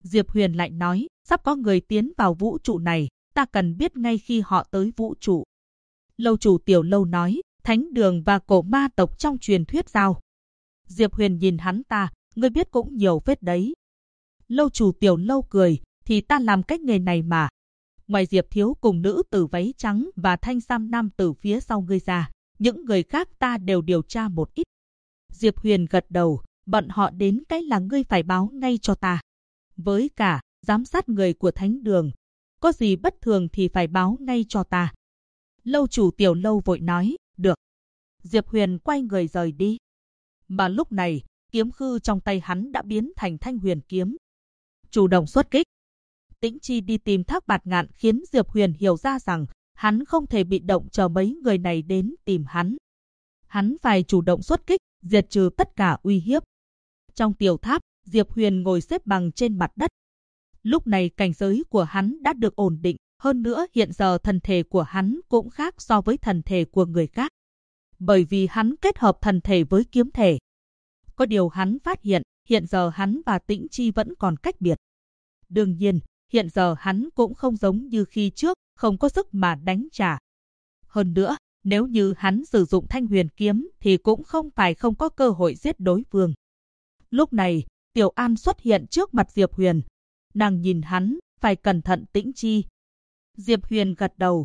Diệp Huyền lại nói, sắp có người tiến vào vũ trụ này, ta cần biết ngay khi họ tới vũ trụ. Lâu chủ Tiểu Lâu nói, Thánh Đường và cổ ma tộc trong truyền thuyết sao? Diệp Huyền nhìn hắn ta, ngươi biết cũng nhiều phết đấy. Lâu chủ Tiểu Lâu cười, thì ta làm cái nghề này mà. Ngoài Diệp Thiếu cùng nữ tử váy trắng và thanh sam nam tử phía sau ngươi ra, những người khác ta đều điều tra một ít. Diệp Huyền gật đầu, bọn họ đến cái là ngươi phải báo ngay cho ta. Với cả, giám sát người của Thánh Đường, có gì bất thường thì phải báo ngay cho ta. Lâu chủ Tiểu Lâu vội nói, được. Diệp Huyền quay người rời đi. Mà lúc này, kiếm khư trong tay hắn đã biến thành thanh huyền kiếm. Chủ động xuất kích. Tĩnh Chi đi tìm Thác Bạt Ngạn khiến Diệp Huyền hiểu ra rằng hắn không thể bị động chờ mấy người này đến tìm hắn. Hắn phải chủ động xuất kích, diệt trừ tất cả uy hiếp. Trong tiểu tháp, Diệp Huyền ngồi xếp bằng trên mặt đất. Lúc này cảnh giới của hắn đã được ổn định, hơn nữa hiện giờ thần thể của hắn cũng khác so với thần thể của người khác. Bởi vì hắn kết hợp thần thể với kiếm thể. Có điều hắn phát hiện, hiện giờ hắn và Tĩnh Chi vẫn còn cách biệt. Đương nhiên, hiện giờ hắn cũng không giống như khi trước, không có sức mà đánh trả. Hơn nữa, nếu như hắn sử dụng thanh huyền kiếm thì cũng không phải không có cơ hội giết đối phương. Lúc này, Tiểu An xuất hiện trước mặt Diệp Huyền. Nàng nhìn hắn, phải cẩn thận Tĩnh Chi. Diệp Huyền gật đầu.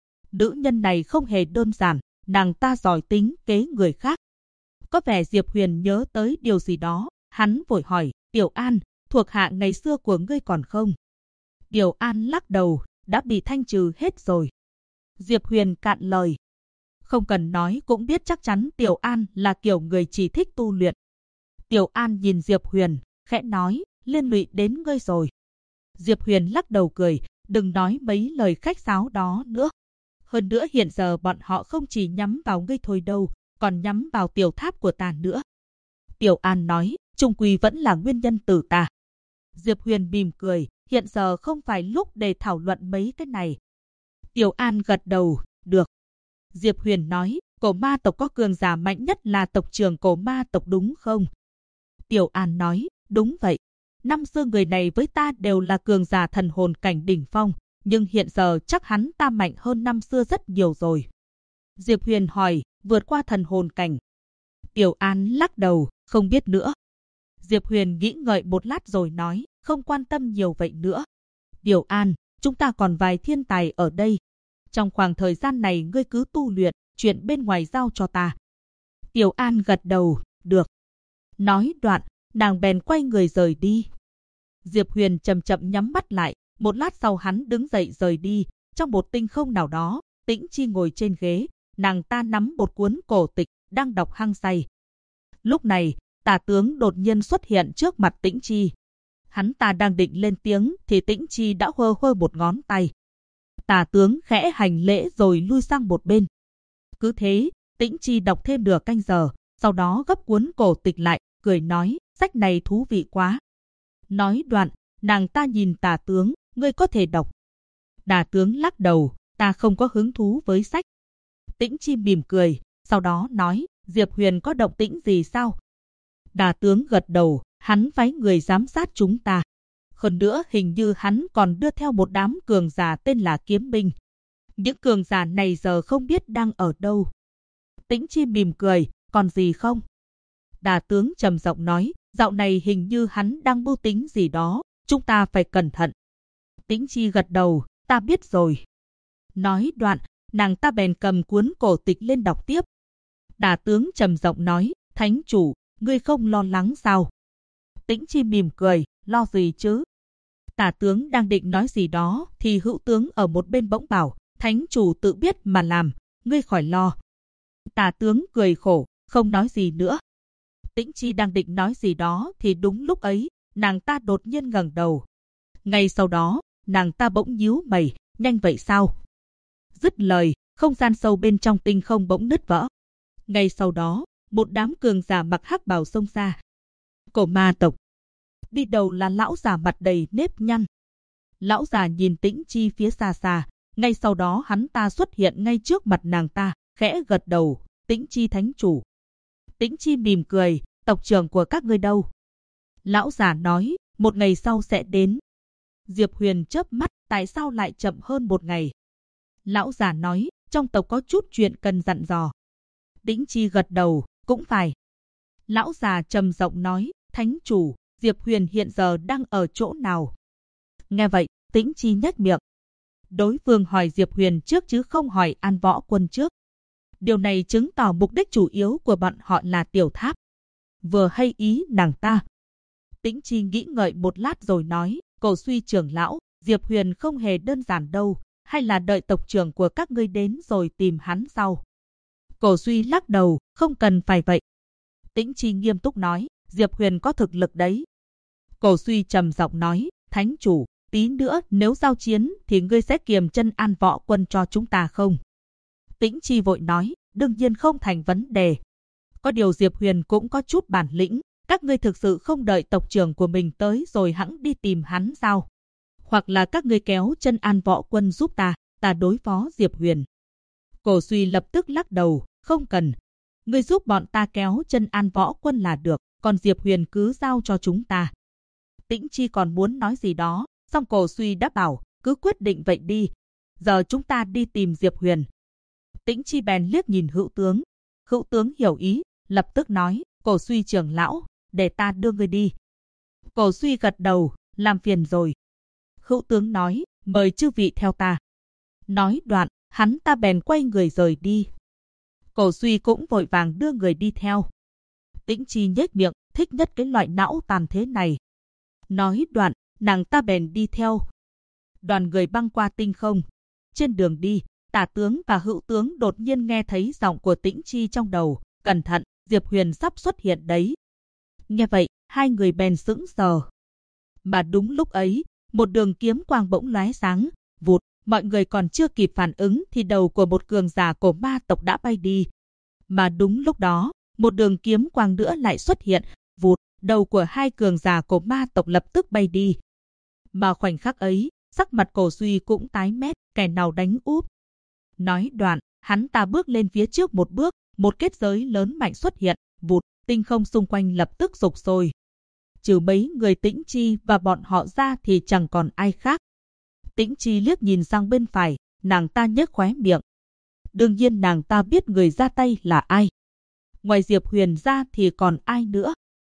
Nữ nhân này không hề đơn giản, nàng ta giỏi tính kế người khác. Có vẻ Diệp Huyền nhớ tới điều gì đó, hắn vội hỏi, Tiểu An, thuộc hạ ngày xưa của ngươi còn không? Tiểu An lắc đầu, đã bị thanh trừ hết rồi. Diệp Huyền cạn lời. Không cần nói cũng biết chắc chắn Tiểu An là kiểu người chỉ thích tu luyện. Tiểu An nhìn Diệp Huyền, khẽ nói, liên lụy đến ngươi rồi. Diệp Huyền lắc đầu cười, đừng nói mấy lời khách sáo đó nữa. Hơn nữa hiện giờ bọn họ không chỉ nhắm vào ngươi thôi đâu, còn nhắm vào tiểu tháp của ta nữa. Tiểu An nói, chung quy vẫn là nguyên nhân từ ta. Diệp Huyền mỉm cười, hiện giờ không phải lúc để thảo luận mấy cái này. Tiểu An gật đầu, được. Diệp Huyền nói, cổ ma tộc có cường giả mạnh nhất là tộc trưởng cổ ma tộc đúng không? Tiểu An nói, đúng vậy. Năm xưa người này với ta đều là cường giả thần hồn cảnh đỉnh phong, nhưng hiện giờ chắc hắn ta mạnh hơn năm xưa rất nhiều rồi. Diệp Huyền hỏi, vượt qua thần hồn cảnh. Tiểu An lắc đầu, không biết nữa. Diệp Huyền nghĩ ngợi một lát rồi nói, không quan tâm nhiều vậy nữa. Tiểu An, chúng ta còn vài thiên tài ở đây. Trong khoảng thời gian này ngươi cứ tu luyện, chuyện bên ngoài giao cho ta. Tiểu An gật đầu, được. Nói đoạn, nàng bèn quay người rời đi. Diệp Huyền chậm chậm nhắm mắt lại, một lát sau hắn đứng dậy rời đi. Trong một tinh không nào đó, Tĩnh Chi ngồi trên ghế, nàng ta nắm một cuốn cổ tịch, đang đọc hăng say. Lúc này, Tả Tướng đột nhiên xuất hiện trước mặt Tĩnh Chi. Hắn ta đang định lên tiếng thì Tĩnh Chi đã hơ hơ một ngón tay. Tả Tướng khẽ hành lễ rồi lui sang một bên. Cứ thế, Tĩnh Chi đọc thêm nửa canh giờ, sau đó gấp cuốn cổ tịch lại, cười nói, sách này thú vị quá. Nói đoạn, nàng ta nhìn Tả Tướng, ngươi có thể đọc. Tả Tướng lắc đầu, ta không có hứng thú với sách. Tĩnh Chi mỉm cười, sau đó nói, Diệp Huyền có động tĩnh gì sao? Tả Tướng gật đầu, hắn phái người giám sát chúng ta. Hơn nữa hình như hắn còn đưa theo một đám cường giả tên là Kiếm Binh. Những cường giả này giờ không biết đang ở đâu. Tĩnh Chi mỉm cười, còn gì không? Tả Tướng trầm giọng nói, dạo này hình như hắn đang mưu tính gì đó, chúng ta phải cẩn thận. Tĩnh Chi gật đầu, ta biết rồi. Nói đoạn, nàng ta bèn cầm cuốn cổ tịch lên đọc tiếp. Tả Tướng trầm giọng nói, Thánh chủ, ngươi không lo lắng sao? Tĩnh Chi mỉm cười, lo gì chứ? Tả Tướng đang định nói gì đó thì Hữu Tướng ở một bên bỗng bảo, Thánh chủ tự biết mà làm, ngươi khỏi lo. Tả Tướng cười khổ, không nói gì nữa. Tĩnh Chi đang định nói gì đó thì đúng lúc ấy, nàng ta đột nhiên ngẩng đầu. Ngay sau đó, nàng ta bỗng nhíu mày, nhanh vậy sao? Dứt lời, không gian sâu bên trong tinh không bỗng nứt vỡ. Ngay sau đó, một đám cường giả mặc hắc bào xông ra. Cổ ma tộc. Đi đầu là lão già mặt đầy nếp nhăn. Lão già nhìn Tĩnh Chi phía xa xa, ngay sau đó hắn ta xuất hiện ngay trước mặt nàng ta, khẽ gật đầu, Tĩnh Chi thánh chủ. Tĩnh Chi mỉm cười, tộc trưởng của các ngươi đâu? Lão già nói, 1 ngày sau sẽ đến. Diệp Huyền chớp mắt, tại sao lại chậm hơn 1 ngày? Lão già nói, trong tộc có chút chuyện cần dặn dò. Tĩnh Chi gật đầu, cũng phải. Lão già trầm giọng nói, thánh chủ, Diệp Huyền hiện giờ đang ở chỗ nào? Nghe vậy, Tĩnh Chi nhếch miệng. Đối phương hỏi Diệp Huyền trước chứ không hỏi An Võ Quân trước. Điều này chứng tỏ mục đích chủ yếu của bọn họ là Tiểu Tháp. Vừa hay ý nàng ta. Tĩnh Chi nghĩ ngợi một lát rồi nói, Cổ Suy trưởng lão, Diệp Huyền không hề đơn giản đâu, hay là đợi tộc trưởng của các ngươi đến rồi tìm hắn sau. Cổ Suy lắc đầu, không cần phải vậy. Tĩnh Chi nghiêm túc nói, Diệp Huyền có thực lực đấy. Cổ Suy trầm giọng nói, thánh chủ, tí nữa nếu giao chiến thì ngươi sẽ kiềm chân An Võ Quân cho chúng ta không? Tĩnh Chi vội nói, đương nhiên không thành vấn đề. Có điều Diệp Huyền cũng có chút bản lĩnh, các ngươi thực sự không đợi tộc trưởng của mình tới rồi hẵng đi tìm hắn sao? Hoặc là các ngươi kéo chân An Võ Quân giúp ta đối phó Diệp Huyền. Cổ Suy lập tức lắc đầu, không cần. Ngươi giúp bọn ta kéo chân An Võ Quân là được, còn Diệp Huyền cứ giao cho chúng ta. Tĩnh Chi còn muốn nói gì đó, song Cổ Suy đã bảo, cứ quyết định vậy đi. Giờ chúng ta đi tìm Diệp Huyền. Tĩnh Chi bèn liếc nhìn Hữu Tướng. Hữu Tướng hiểu ý, lập tức nói, Cổ Suy trưởng lão, để ta đưa ngươi đi. Cổ Suy gật đầu, làm phiền rồi. Hữu Tướng nói, mời chư vị theo ta. Nói đoạn, hắn ta bèn quay người rời đi. Cổ Suy cũng vội vàng đưa người đi theo. Tĩnh Chi nhếch miệng, thích nhất cái loại não tàn thế này. Nói đoạn, nàng ta bèn đi theo. Đoàn người băng qua tinh không. Trên đường đi, Tả tướng và Hữu Tướng đột nhiên nghe thấy giọng của Tĩnh Chi trong đầu. Cẩn thận, Diệp Huyền sắp xuất hiện đấy. Nghe vậy, hai người bèn sững sờ. Mà đúng lúc ấy, một đường kiếm quang bỗng lóe sáng, vụt, mọi người còn chưa kịp phản ứng thì đầu của một cường giả của ma tộc đã bay đi. Mà đúng lúc đó, một đường kiếm quang nữa lại xuất hiện, vụt, đầu của hai cường giả của ma tộc lập tức bay đi. Mà khoảnh khắc ấy, sắc mặt Cổ Suy cũng tái mét, kẻ nào đánh úp. Nói đoạn, hắn ta bước lên phía trước một bước, một kết giới lớn mạnh xuất hiện, vụt, tinh không xung quanh lập tức sục sôi. Trừ mấy người Tĩnh Chi và bọn họ ra thì chẳng còn ai khác. Tĩnh Chi liếc nhìn sang bên phải, nàng ta nhếch khóe miệng. Đương nhiên nàng ta biết người ra tay là ai. Ngoài Diệp Huyền ra thì còn ai nữa.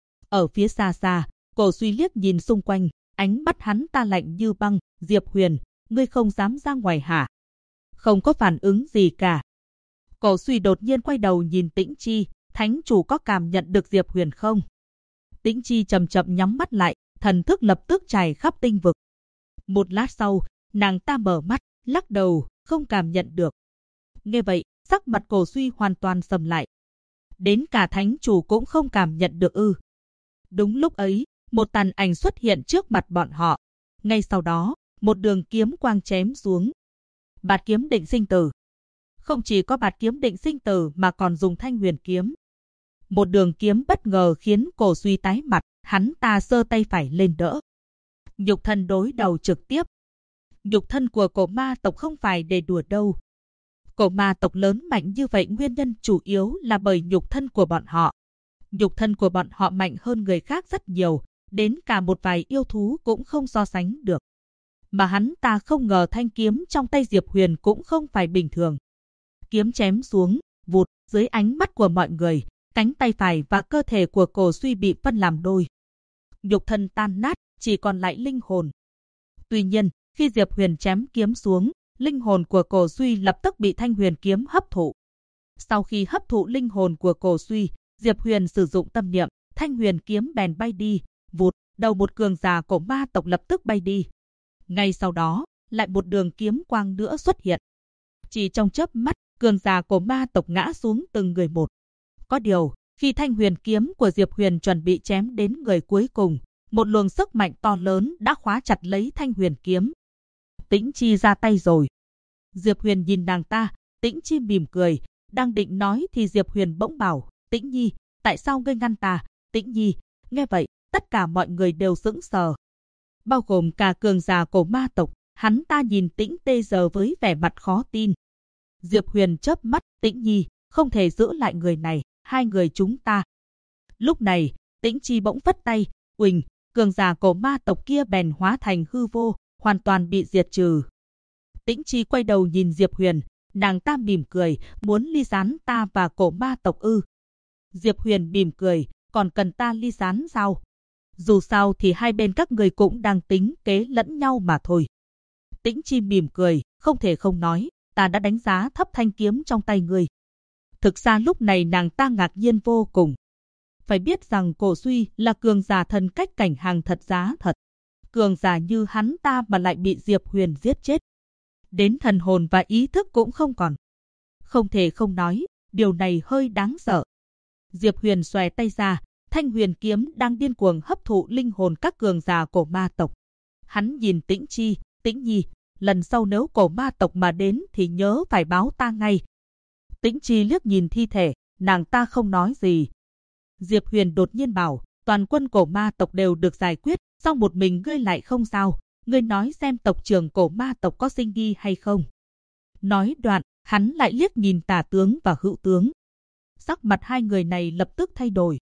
Ở phía xa xa, Cổ Suy liếc nhìn xung quanh, ánh mắt hắn ta lạnh như băng. Diệp Huyền, ngươi không dám ra ngoài hả? Không có phản ứng gì cả. Cổ Suy đột nhiên quay đầu nhìn Tĩnh Chi, thánh chủ có cảm nhận được Diệp Huyền không? Tĩnh Chi chậm chậm nhắm mắt lại, thần thức lập tức trải khắp tinh vực. Một lát sau, nàng ta mở mắt, lắc đầu, không cảm nhận được. Nghe vậy, sắc mặt Cổ Suy hoàn toàn sầm lại. Đến cả thánh chủ cũng không cảm nhận được ư? Đúng lúc ấy, một tàn ảnh xuất hiện trước mặt bọn họ. Ngay sau đó, một đường kiếm quang chém xuống. Bạt kiếm định sinh tử. Không chỉ có bạt kiếm định sinh tử mà còn dùng thanh huyền kiếm. Một đường kiếm bất ngờ khiến Cổ Suy tái mặt, hắn ta giơ tay phải lên đỡ. Nhục thân đối đầu trực tiếp. Nhục thân của cổ ma tộc không phải để đùa đâu. Cổ ma tộc lớn mạnh như vậy nguyên nhân chủ yếu là bởi nhục thân của bọn họ. Nhục thân của bọn họ mạnh hơn người khác rất nhiều, đến cả một vài yêu thú cũng không so sánh được. Mà hắn ta không ngờ thanh kiếm trong tay Diệp Huyền cũng không phải bình thường. Kiếm chém xuống, vụt, dưới ánh mắt của mọi người, cánh tay phải và cơ thể của Cổ Suy bị phân làm đôi. Nhục thân tan nát, chỉ còn lại linh hồn. Tuy nhiên, khi Diệp Huyền chém kiếm xuống, linh hồn của Cổ Suy lập tức bị thanh huyền kiếm hấp thụ. Sau khi hấp thụ linh hồn của Cổ Suy, Diệp Huyền sử dụng tâm niệm, thanh huyền kiếm bèn bay đi, vụt, đầu một cường giả của ma tộc lập tức bay đi. Ngay sau đó, lại một đường kiếm quang nữa xuất hiện. Chỉ trong chớp mắt, cường giả của ma tộc ngã xuống từng người một. Có điều, khi thanh huyền kiếm của Diệp Huyền chuẩn bị chém đến người cuối cùng, một luồng sức mạnh to lớn đã khóa chặt lấy thanh huyền kiếm. Tĩnh Chi ra tay rồi. Diệp Huyền nhìn nàng ta, Tĩnh Chi mỉm cười, đang định nói thì Diệp Huyền bỗng bảo, Tĩnh Nhi, tại sao ngươi ngăn ta? Tĩnh Nhi, nghe vậy, tất cả mọi người đều sững sờ. Bao gồm cả cường giả của ma tộc, hắn ta nhìn Tĩnh Tê giờ với vẻ mặt khó tin. Diệp Huyền chớp mắt, Tĩnh Nhi, không thể giữ lại người này, hai người chúng ta. Lúc này, Tĩnh Chi bỗng phất tay, uỳnh, cường giả cổ ma tộc kia bèn hóa thành hư vô, hoàn toàn bị diệt trừ. Tĩnh Chi quay đầu nhìn Diệp Huyền, nàng ta mỉm cười, muốn ly gián ta và cổ ma tộc ư? Diệp Huyền mỉm cười, còn cần ta ly gián sao? Dù sao thì hai bên các người cũng đang tính kế lẫn nhau mà thôi. Tĩnh Chi mỉm cười, không thể không nói, ta đã đánh giá thấp thanh kiếm trong tay ngươi. Thực ra lúc này nàng ta ngạc nhiên vô cùng. Phải biết rằng Cổ Duy là cường giả thần cách cảnh hàng thật giá thật. Cường giả như hắn ta mà lại bị Diệp Huyền giết chết. Đến thần hồn và ý thức cũng không còn. Không thể không nói, điều này hơi đáng sợ. Diệp Huyền xòe tay ra, thanh huyền kiếm đang điên cuồng hấp thụ linh hồn các cường giả cổ ma tộc. Hắn nhìn Tĩnh Chi, Tĩnh Nhi, lần sau nếu cổ ma tộc mà đến thì nhớ phải báo ta ngay. Tĩnh Chi liếc nhìn thi thể, nàng ta không nói gì. Diệp Huyền đột nhiên bảo, toàn quân cổ ma tộc đều được giải quyết, sao một mình ngươi lại không sao? Ngươi nói xem tộc trưởng cổ ma tộc có sinh nghi hay không? Nói đoạn, hắn lại liếc nhìn Tả tướng và Hữu tướng. Sắc mặt hai người này lập tức thay đổi.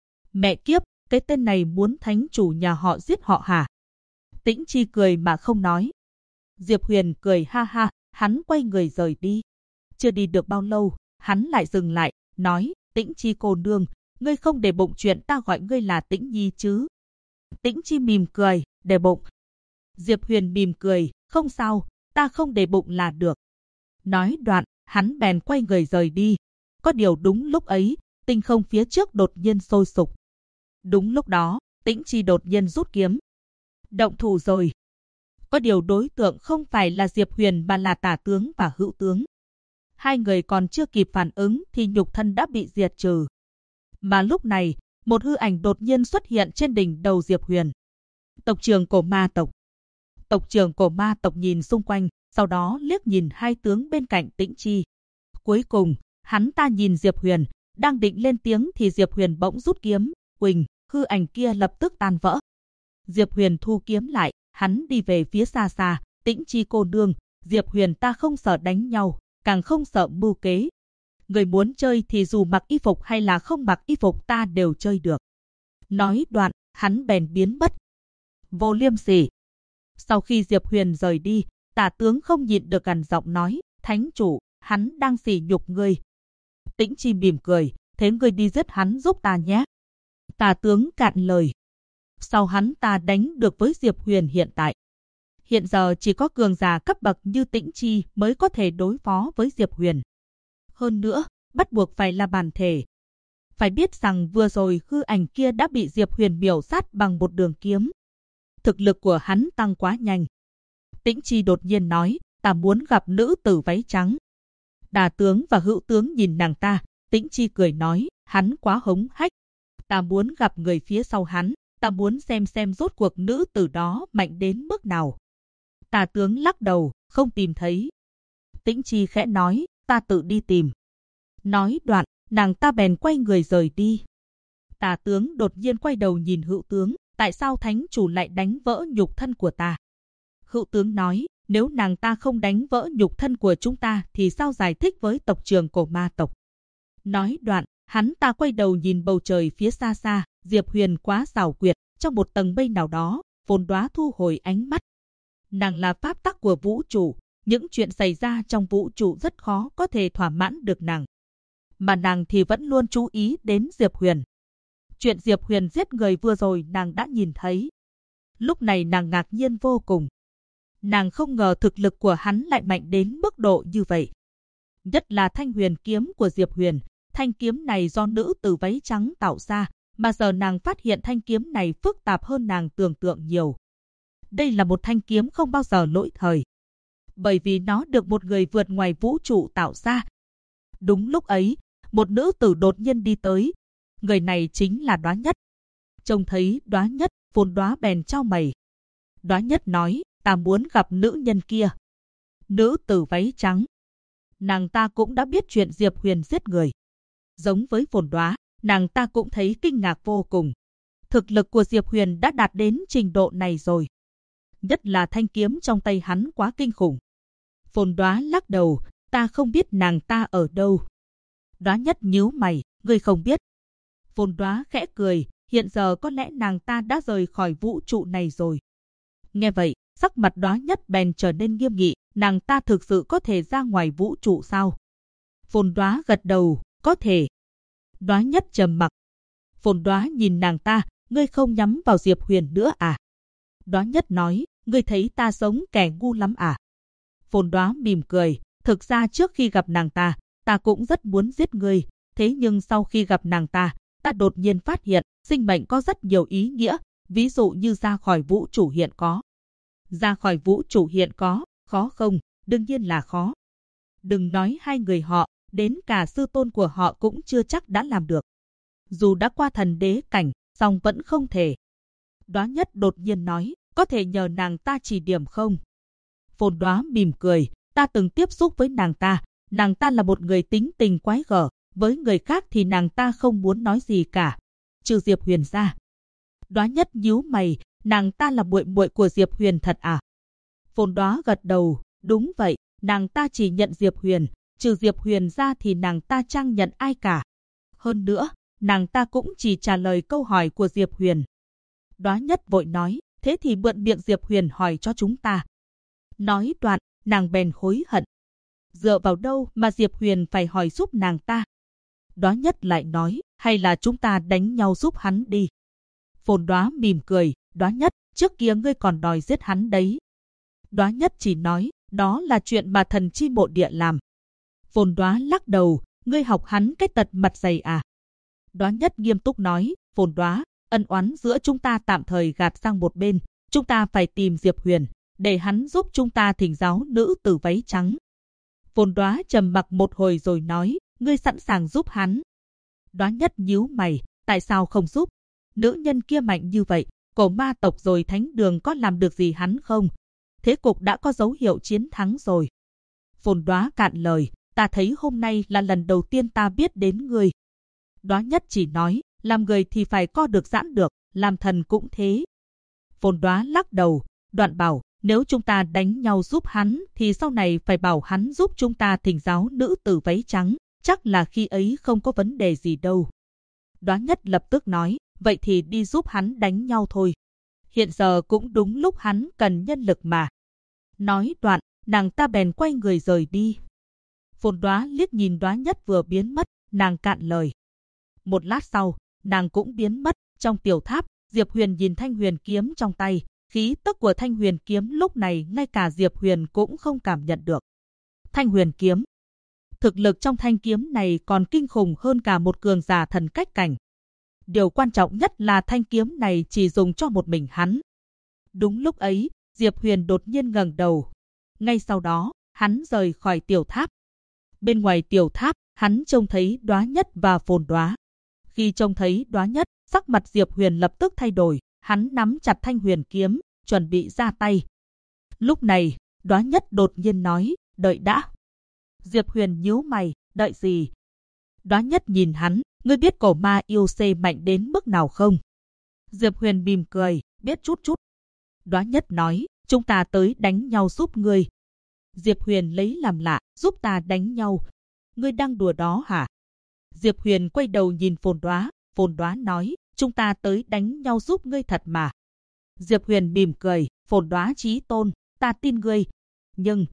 Mẹ kiếp, cái tên này muốn thánh chủ nhà họ giết họ hả? Tĩnh Chi cười mà không nói. Diệp Huyền cười ha ha, hắn quay người rời đi. Chưa đi được bao lâu, hắn lại dừng lại, nói, Tĩnh Chi cô nương, ngươi không để bụng chuyện ta gọi ngươi là Tĩnh Nhi chứ? Tĩnh Chi mỉm cười, để bụng. Diệp Huyền mỉm cười, không sao, ta không để bụng là được. Nói đoạn, hắn bèn quay người rời đi. Có điều đúng lúc ấy, tinh không phía trước đột nhiên sôi sục. Đúng lúc đó, Tĩnh Chi đột nhiên rút kiếm. Động thủ rồi. Có điều đối tượng không phải là Diệp Huyền mà là Tả tướng và Hữu tướng. Hai người còn chưa kịp phản ứng thì nhục thân đã bị diệt trừ. Mà lúc này, một hư ảnh đột nhiên xuất hiện trên đỉnh đầu Diệp Huyền. Tộc trưởng cổ ma tộc. Tộc trưởng cổ ma tộc nhìn xung quanh, sau đó liếc nhìn hai tướng bên cạnh Tĩnh Chi. Cuối cùng, hắn ta nhìn Diệp Huyền, đang định lên tiếng thì Diệp Huyền bỗng rút kiếm, huỳnh, hư ảnh kia lập tức tan vỡ. Diệp Huyền thu kiếm lại, hắn đi về phía xa xa, Tĩnh Chi cô nương, Diệp Huyền ta không sợ đánh nhau, càng không sợ mưu kế. Người muốn chơi thì dù mặc y phục hay là không mặc y phục ta đều chơi được. Nói đoạn, hắn bèn biến mất. Vô liêm sỉ. Sau khi Diệp Huyền rời đi, Tả tướng không nhịn được gằn giọng nói, thánh chủ, hắn đang sỉ nhục ngươi. Tĩnh Chi mỉm cười, thế ngươi đi giết hắn giúp ta nhé. Tả tướng cạn lời. Sau hắn ta đánh được với Diệp Huyền hiện tại. Hiện giờ chỉ có cường giả cấp bậc như Tĩnh Chi mới có thể đối phó với Diệp Huyền. Hơn nữa, bắt buộc phải là bản thể. Phải biết rằng vừa rồi hư ảnh kia đã bị Diệp Huyền miểu sát bằng một đường kiếm. Thực lực của hắn tăng quá nhanh. Tĩnh Chi đột nhiên nói, ta muốn gặp nữ tử váy trắng. Đà tướng và Hữu tướng nhìn nàng ta, Tĩnh Chi cười nói, hắn quá hống hách. Ta muốn gặp người phía sau hắn, ta muốn xem rốt cuộc nữ tử đó mạnh đến mức nào. Tà tướng lắc đầu, không tìm thấy. Tĩnh Chi khẽ nói, ta tự đi tìm. Nói đoạn, nàng ta bèn quay người rời đi. Tà tướng đột nhiên quay đầu nhìn Hữu tướng, tại sao thánh chủ lại đánh vỡ nhục thân của ta? Hữu tướng nói, nếu nàng ta không đánh vỡ nhục thân của chúng ta thì sao giải thích với tộc trưởng cổ ma tộc? Nói đoạn, hắn ta quay đầu nhìn bầu trời phía xa xa, Diệp Huyền quá xảo quyệt, trong một tầng mây nào đó, Vồn Đóa thu hồi ánh mắt. Nàng là pháp tắc của vũ trụ, những chuyện xảy ra trong vũ trụ rất khó có thể thỏa mãn được nàng. Mà nàng thì vẫn luôn chú ý đến Diệp Huyền. Chuyện Diệp Huyền giết người vừa rồi nàng đã nhìn thấy. Lúc này nàng ngạc nhiên vô cùng. Nàng không ngờ thực lực của hắn lại mạnh đến mức độ như vậy. Nhất là thanh huyền kiếm của Diệp Huyền. Thanh kiếm này do nữ tử váy trắng tạo ra, mà giờ nàng phát hiện thanh kiếm này phức tạp hơn nàng tưởng tượng nhiều. Đây là một thanh kiếm không bao giờ lỗi thời. Bởi vì nó được một người vượt ngoài vũ trụ tạo ra. Đúng lúc ấy, một nữ tử đột nhiên đi tới. Người này chính là Đóa Nhất. Trông thấy Đóa Nhất, Vồn Đóa bèn chau mày. Đóa Nhất nói, ta muốn gặp nữ nhân kia. Nữ tử váy trắng. Nàng ta cũng đã biết chuyện Diệp Huyền giết người. Giống với Vồn Đóa, nàng ta cũng thấy kinh ngạc vô cùng. Thực lực của Diệp Huyền đã đạt đến trình độ này rồi. Nhất là thanh kiếm trong tay hắn quá kinh khủng. Vồn Đóa lắc đầu, ta không biết nàng ta ở đâu. Đóa Nhất nhíu mày, ngươi không biết. Vồn Đóa khẽ cười, hiện giờ có lẽ nàng ta đã rời khỏi vũ trụ này rồi. Nghe vậy, sắc mặt Đóa Nhất bèn trở nên nghiêm nghị, nàng ta thực sự có thể ra ngoài vũ trụ sao? Phồn Đóa gật đầu, có thể. Đóa Nhất trầm mặc. Phồn Đóa nhìn nàng ta, ngươi không nhắm vào Diệp Huyền nữa à? Đóa Nhất nói, ngươi thấy ta sống kẻ ngu lắm à? Phồn Đóa mỉm cười, thực ra trước khi gặp nàng ta cũng rất muốn giết ngươi, thế nhưng sau khi gặp nàng ta đột nhiên phát hiện, sinh mệnh có rất nhiều ý nghĩa, ví dụ như ra khỏi vũ trụ hiện có. Ra khỏi vũ trụ hiện có, khó không? Đương nhiên là khó. Đừng nói hai người họ, đến cả sư tôn của họ cũng chưa chắc đã làm được. Dù đã qua thần đế cảnh, song vẫn không thể. Đóa Nhất đột nhiên nói, có thể nhờ nàng ta chỉ điểm không? Phồn Đóa mỉm cười, ta từng tiếp xúc với nàng ta là một người tính tình quái gở, với người khác thì nàng ta không muốn nói gì cả, trừ Diệp Huyền ra. Đóa Nhất nhíu mày, nàng ta là muội muội của Diệp Huyền thật à? Phồn Đóa gật đầu, đúng vậy, nàng ta chỉ nhận Diệp Huyền, trừ Diệp Huyền ra thì nàng ta chẳng nhận ai cả. Hơn nữa, nàng ta cũng chỉ trả lời câu hỏi của Diệp Huyền. Đóa Nhất vội nói, thế thì mượn miệng Diệp Huyền hỏi cho chúng ta. Nói đoạn, nàng bèn hối hận. Dựa vào đâu mà Diệp Huyền phải hỏi giúp nàng ta? Đóa Nhất lại nói, hay là chúng ta đánh nhau giúp hắn đi. Phồn Đóa mỉm cười, Đóa Nhất, trước kia ngươi còn đòi giết hắn đấy. Đóa Nhất chỉ nói, đó là chuyện mà thần chi mộ địa làm. Phồn Đóa lắc đầu, ngươi học hắn cái tật mặt dày à? Đóa Nhất nghiêm túc nói, Phồn Đóa, ân oán giữa chúng ta tạm thời gạt sang một bên, chúng ta phải tìm Diệp Huyền, để hắn giúp chúng ta thỉnh giáo nữ tử váy trắng. Phồn Đóa trầm mặc một hồi rồi nói, ngươi sẵn sàng giúp hắn. Đóa Nhất nhíu mày, tại sao không giúp? Nữ nhân kia mạnh như vậy, cổ ma tộc rồi thánh đường có làm được gì hắn không? Thế cục đã có dấu hiệu chiến thắng rồi. Phồn Đóa cạn lời, ta thấy hôm nay là lần đầu tiên ta biết đến ngươi. Đóa Nhất chỉ nói, làm người thì phải co được giãn được, làm thần cũng thế. Phồn Đóa lắc đầu, đoạn bảo, nếu chúng ta đánh nhau giúp hắn thì sau này phải bảo hắn giúp chúng ta thỉnh giáo nữ tử váy trắng, chắc là khi ấy không có vấn đề gì đâu. Đóa Nhất lập tức nói, vậy thì đi giúp hắn đánh nhau thôi. Hiện giờ cũng đúng lúc hắn cần nhân lực mà. Nói đoạn, nàng ta bèn quay người rời đi. Phồn Đóa liếc nhìn Đóa Nhất vừa biến mất, nàng cạn lời. Một lát sau, nàng cũng biến mất. Trong tiểu tháp, Diệp Huyền nhìn thanh huyền kiếm trong tay. Khí tức của thanh huyền kiếm lúc này ngay cả Diệp Huyền cũng không cảm nhận được. Thanh huyền kiếm. Thực lực trong thanh kiếm này còn kinh khủng hơn cả một cường giả thần cách cảnh. Điều quan trọng nhất là thanh kiếm này chỉ dùng cho một mình hắn. Đúng lúc ấy, Diệp Huyền đột nhiên ngẩng đầu. Ngay sau đó, hắn rời khỏi tiểu tháp. Bên ngoài tiểu tháp, hắn trông thấy Đóa Nhất và Phồn Đóa. Khi trông thấy Đóa Nhất, sắc mặt Diệp Huyền lập tức thay đổi. Hắn nắm chặt thanh huyền kiếm, chuẩn bị ra tay. Lúc này, Đóa Nhất đột nhiên nói, đợi đã. Diệp Huyền nhíu mày, đợi gì? Đóa Nhất nhìn hắn, ngươi biết cổ ma yêu C mạnh đến mức nào không? Diệp Huyền mỉm cười, biết chút chút. Đóa Nhất nói, chúng ta tới đánh nhau giúp ngươi. Diệp Huyền lấy làm lạ, giúp ta đánh nhau. Ngươi đang đùa đó hả? Diệp Huyền quay đầu nhìn Phồn Đóa nói, chúng ta tới đánh nhau giúp ngươi thật mà. Diệp Huyền mỉm cười, Phồn Đóa chí tôn, ta tin ngươi. Nhưng...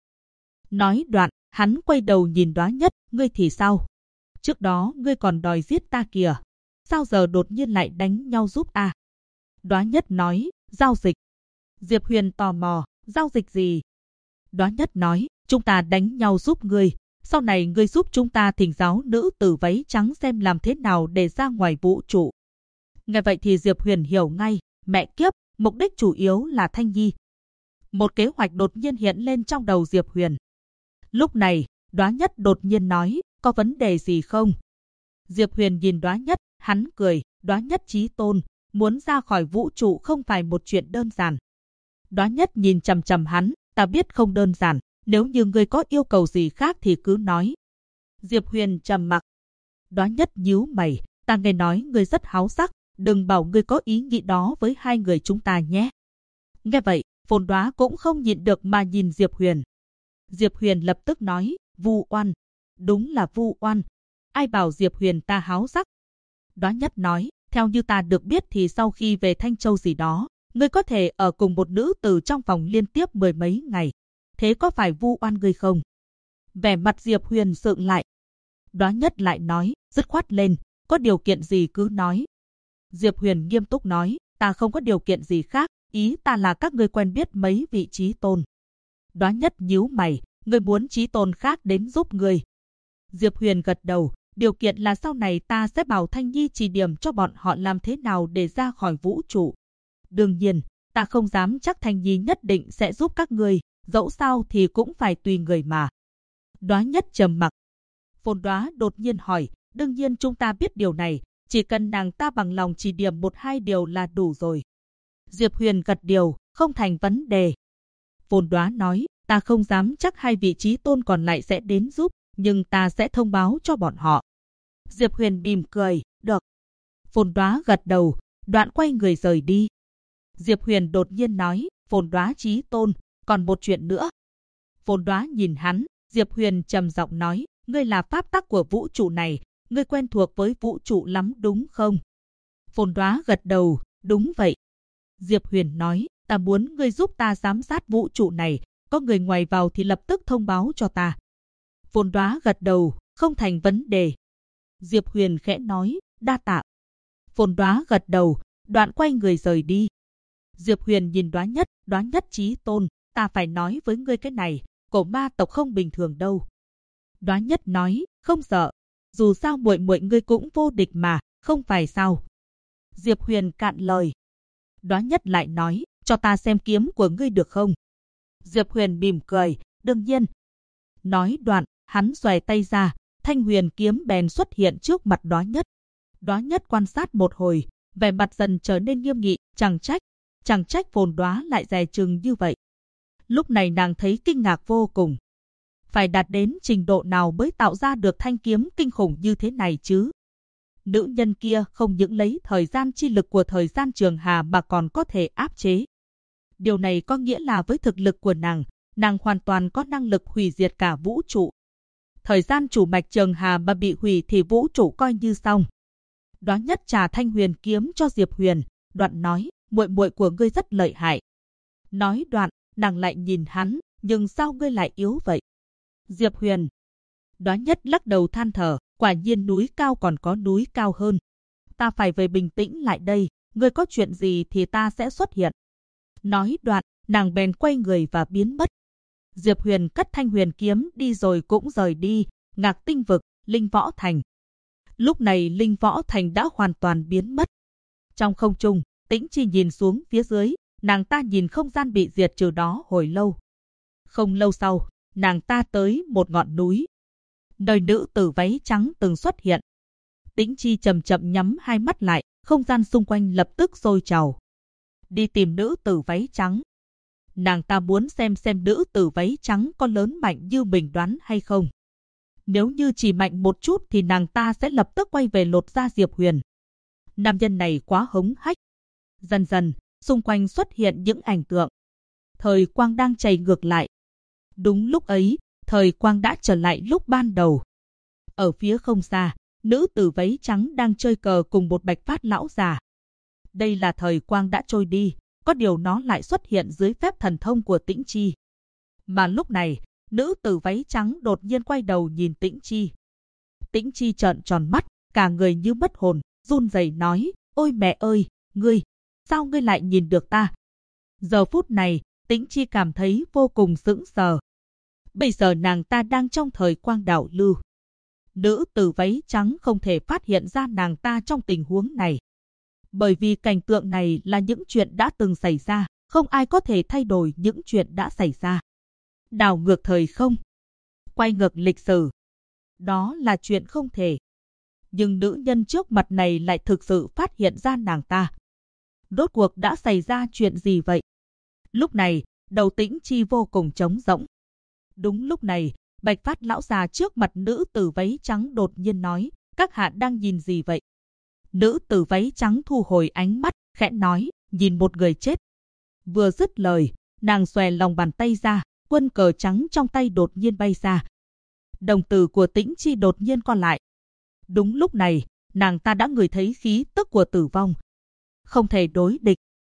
Nói đoạn, hắn quay đầu nhìn Đóa Nhất, ngươi thì sao? Trước đó ngươi còn đòi giết ta kìa. Sao giờ đột nhiên lại đánh nhau giúp ta? Đóa Nhất nói, giao dịch. Diệp Huyền tò mò, giao dịch gì? Đóa Nhất nói, chúng ta đánh nhau giúp ngươi. Sau này ngươi giúp chúng ta thỉnh giáo nữ tử váy trắng xem làm thế nào để ra ngoài vũ trụ. Nghe vậy thì Diệp Huyền hiểu ngay, mẹ kiếp, mục đích chủ yếu là Thanh Nhi. Một kế hoạch đột nhiên hiện lên trong đầu Diệp Huyền. Lúc này, Đóa Nhất đột nhiên nói, có vấn đề gì không? Diệp Huyền nhìn Đóa Nhất, hắn cười, Đóa Nhất chí tôn, muốn ra khỏi vũ trụ không phải một chuyện đơn giản. Đóa Nhất nhìn chằm chằm hắn, ta biết không đơn giản, nếu như ngươi có yêu cầu gì khác thì cứ nói. Diệp Huyền trầm mặc. Đóa Nhất nhíu mày, ta nghe nói ngươi rất háo sắc, đừng bảo ngươi có ý nghĩ đó với hai người chúng ta nhé. Nghe vậy, Phồn Đóa cũng không nhịn được mà nhìn Diệp Huyền. Diệp Huyền lập tức nói, vu oan. Đúng là vu oan. Ai bảo Diệp Huyền ta háo sắc? Đóa Nhất nói, Theo như ta được biết thì sau khi về Thanh Châu gì đó, ngươi có thể ở cùng một nữ tử trong vòng liên tiếp 10 mấy ngày. Thế có phải vu oan ngươi không? Vẻ mặt Diệp Huyền sượng lại. Đóa Nhất lại nói, dứt khoát lên, có điều kiện gì cứ nói. Diệp Huyền nghiêm túc nói, ta không có điều kiện gì khác, ý ta là các ngươi quen biết mấy vị chí tôn. Đóa Nhất nhíu mày, ngươi muốn chí tôn khác đến giúp ngươi. Diệp Huyền gật đầu, điều kiện là sau này ta sẽ bảo Thanh Nhi chỉ điểm cho bọn họ làm thế nào để ra khỏi vũ trụ. Đương nhiên, ta không dám chắc Thanh Nhi nhất định sẽ giúp các ngươi, dẫu sao thì cũng phải tùy người mà. Đóa Nhất trầm mặc. Phồn Đóa đột nhiên hỏi, đương nhiên chúng ta biết điều này, chỉ cần nàng ta bằng lòng chỉ điểm 1-2 điều là đủ rồi. Diệp Huyền gật đầu, không thành vấn đề. Phồn Đóa nói, ta không dám chắc 2 vị chí tôn còn lại sẽ đến giúp, nhưng ta sẽ thông báo cho bọn họ. Diệp Huyền mỉm cười, được. Phồn Đóa gật đầu, đoạn quay người rời đi. Diệp Huyền đột nhiên nói, Phồn Đóa chí tôn, còn một chuyện nữa. Phồn Đóa nhìn hắn, Diệp Huyền trầm giọng nói, ngươi là pháp tắc của vũ trụ này, ngươi quen thuộc với vũ trụ lắm đúng không? Phồn Đóa gật đầu, đúng vậy. Diệp Huyền nói, ta muốn ngươi giúp ta giám sát vũ trụ này, có người ngoài vào thì lập tức thông báo cho ta. Phồn Đóa gật đầu, không thành vấn đề. Diệp Huyền khẽ nói, đa tạ. Phồn Đóa gật đầu, đoạn quay người rời đi. Diệp Huyền nhìn Đóa Nhất chí tôn, ta phải nói với ngươi cái này, cổ ma tộc không bình thường đâu. Đóa Nhất nói, không sợ, dù sao muội muội ngươi cũng vô địch mà, không phải sao? Diệp Huyền cạn lời. Đóa Nhất lại nói, cho ta xem kiếm của ngươi được không? Diệp Huyền mỉm cười, đương nhiên. Nói đoạn, hắn xòe tay ra, thanh huyền kiếm bèn xuất hiện trước mặt Đóa Nhất. Đóa Nhất quan sát một hồi, vẻ mặt dần trở nên nghiêm nghị, chẳng trách Phồn Đóa lại dè chừng như vậy. Lúc này nàng thấy kinh ngạc vô cùng. Phải đạt đến trình độ nào mới tạo ra được thanh kiếm kinh khủng như thế này chứ? Nữ nhân kia không những lấy thời gian chi lực của thời gian trường hà mà còn có thể áp chế. Điều này có nghĩa là với thực lực của nàng hoàn toàn có năng lực hủy diệt cả vũ trụ. Thời gian chủ mạch trường hà mà bị hủy thì vũ trụ coi như xong. Đóa Nhất trả thanh huyền kiếm cho Diệp Huyền, đoạn nói, muội muội của ngươi rất lợi hại. Nói đoạn, nàng lại nhìn hắn, nhưng sao ngươi lại yếu vậy? Diệp Huyền. Đóa Nhất lắc đầu than thở, quả nhiên núi cao còn có núi cao hơn. Ta phải về bình tĩnh lại đây, ngươi có chuyện gì thì ta sẽ xuất hiện. Nói đoạn, nàng bèn quay người và biến mất. Diệp Huyền cất thanh huyền kiếm đi rồi cũng rời đi, Ngạc Tinh vực, Linh Võ Thành. Lúc này Linh Võ Thành đã hoàn toàn biến mất. Trong không trung, Tĩnh Chi nhìn xuống phía dưới, nàng ta nhìn không gian bị diệt trừ đó hồi lâu. Không lâu sau, nàng ta tới một ngọn núi, nơi nữ tử váy trắng từng xuất hiện. Tĩnh Chi chậm chậm nhắm hai mắt lại, không gian xung quanh lập tức sôi trào. Đi tìm nữ tử váy trắng. Nàng ta muốn xem nữ tử váy trắng có lớn mạnh như mình đoán hay không. Nếu như chỉ mạnh một chút thì nàng ta sẽ lập tức quay về lột da Diệp Huyền. Nam nhân này quá hống hách. Dần dần, xung quanh xuất hiện những ảnh tượng. Thời quang đang chảy ngược lại. Đúng lúc ấy, thời quang đã trở lại lúc ban đầu. Ở phía không xa, nữ tử váy trắng đang chơi cờ cùng một bạch phát lão già. Đây là thời quang đã trôi đi, có điều nó lại xuất hiện dưới phép thần thông của Tĩnh Chi. Mà lúc này, nữ tử váy trắng đột nhiên quay đầu nhìn Tĩnh Chi. Tĩnh Chi trợn tròn mắt, cả người như mất hồn, run rẩy nói, ôi mẹ ơi, ngươi, sao ngươi lại nhìn được ta? Giờ phút này, Tĩnh Chi cảm thấy vô cùng sững sờ. Bây giờ nàng ta đang trong thời quang đảo lưu. Nữ tử váy trắng không thể phát hiện ra nàng ta trong tình huống này. Bởi vì cảnh tượng này là những chuyện đã từng xảy ra, không ai có thể thay đổi những chuyện đã xảy ra. Đảo ngược thời không, quay ngược lịch sử, đó là chuyện không thể. Nhưng nữ nhân trước mặt này lại thực sự phát hiện ra nàng ta. Rốt cuộc đã xảy ra chuyện gì vậy? Lúc này, đầu Tĩnh Chi vô cùng trống rỗng. Đúng lúc này, bạch phát lão già trước mặt nữ tử váy trắng đột nhiên nói, các hạ đang nhìn gì vậy? Nữ tử váy trắng thu hồi ánh mắt, khẽ nói, nhìn một người chết. Vừa dứt lời, nàng xòe lòng bàn tay ra, quân cờ trắng trong tay đột nhiên bay ra. Đồng tử của Tĩnh Chi đột nhiên co lại. Đúng lúc này, nàng ta đã ngửi thấy khí tức của tử vong. Không thể đối địch.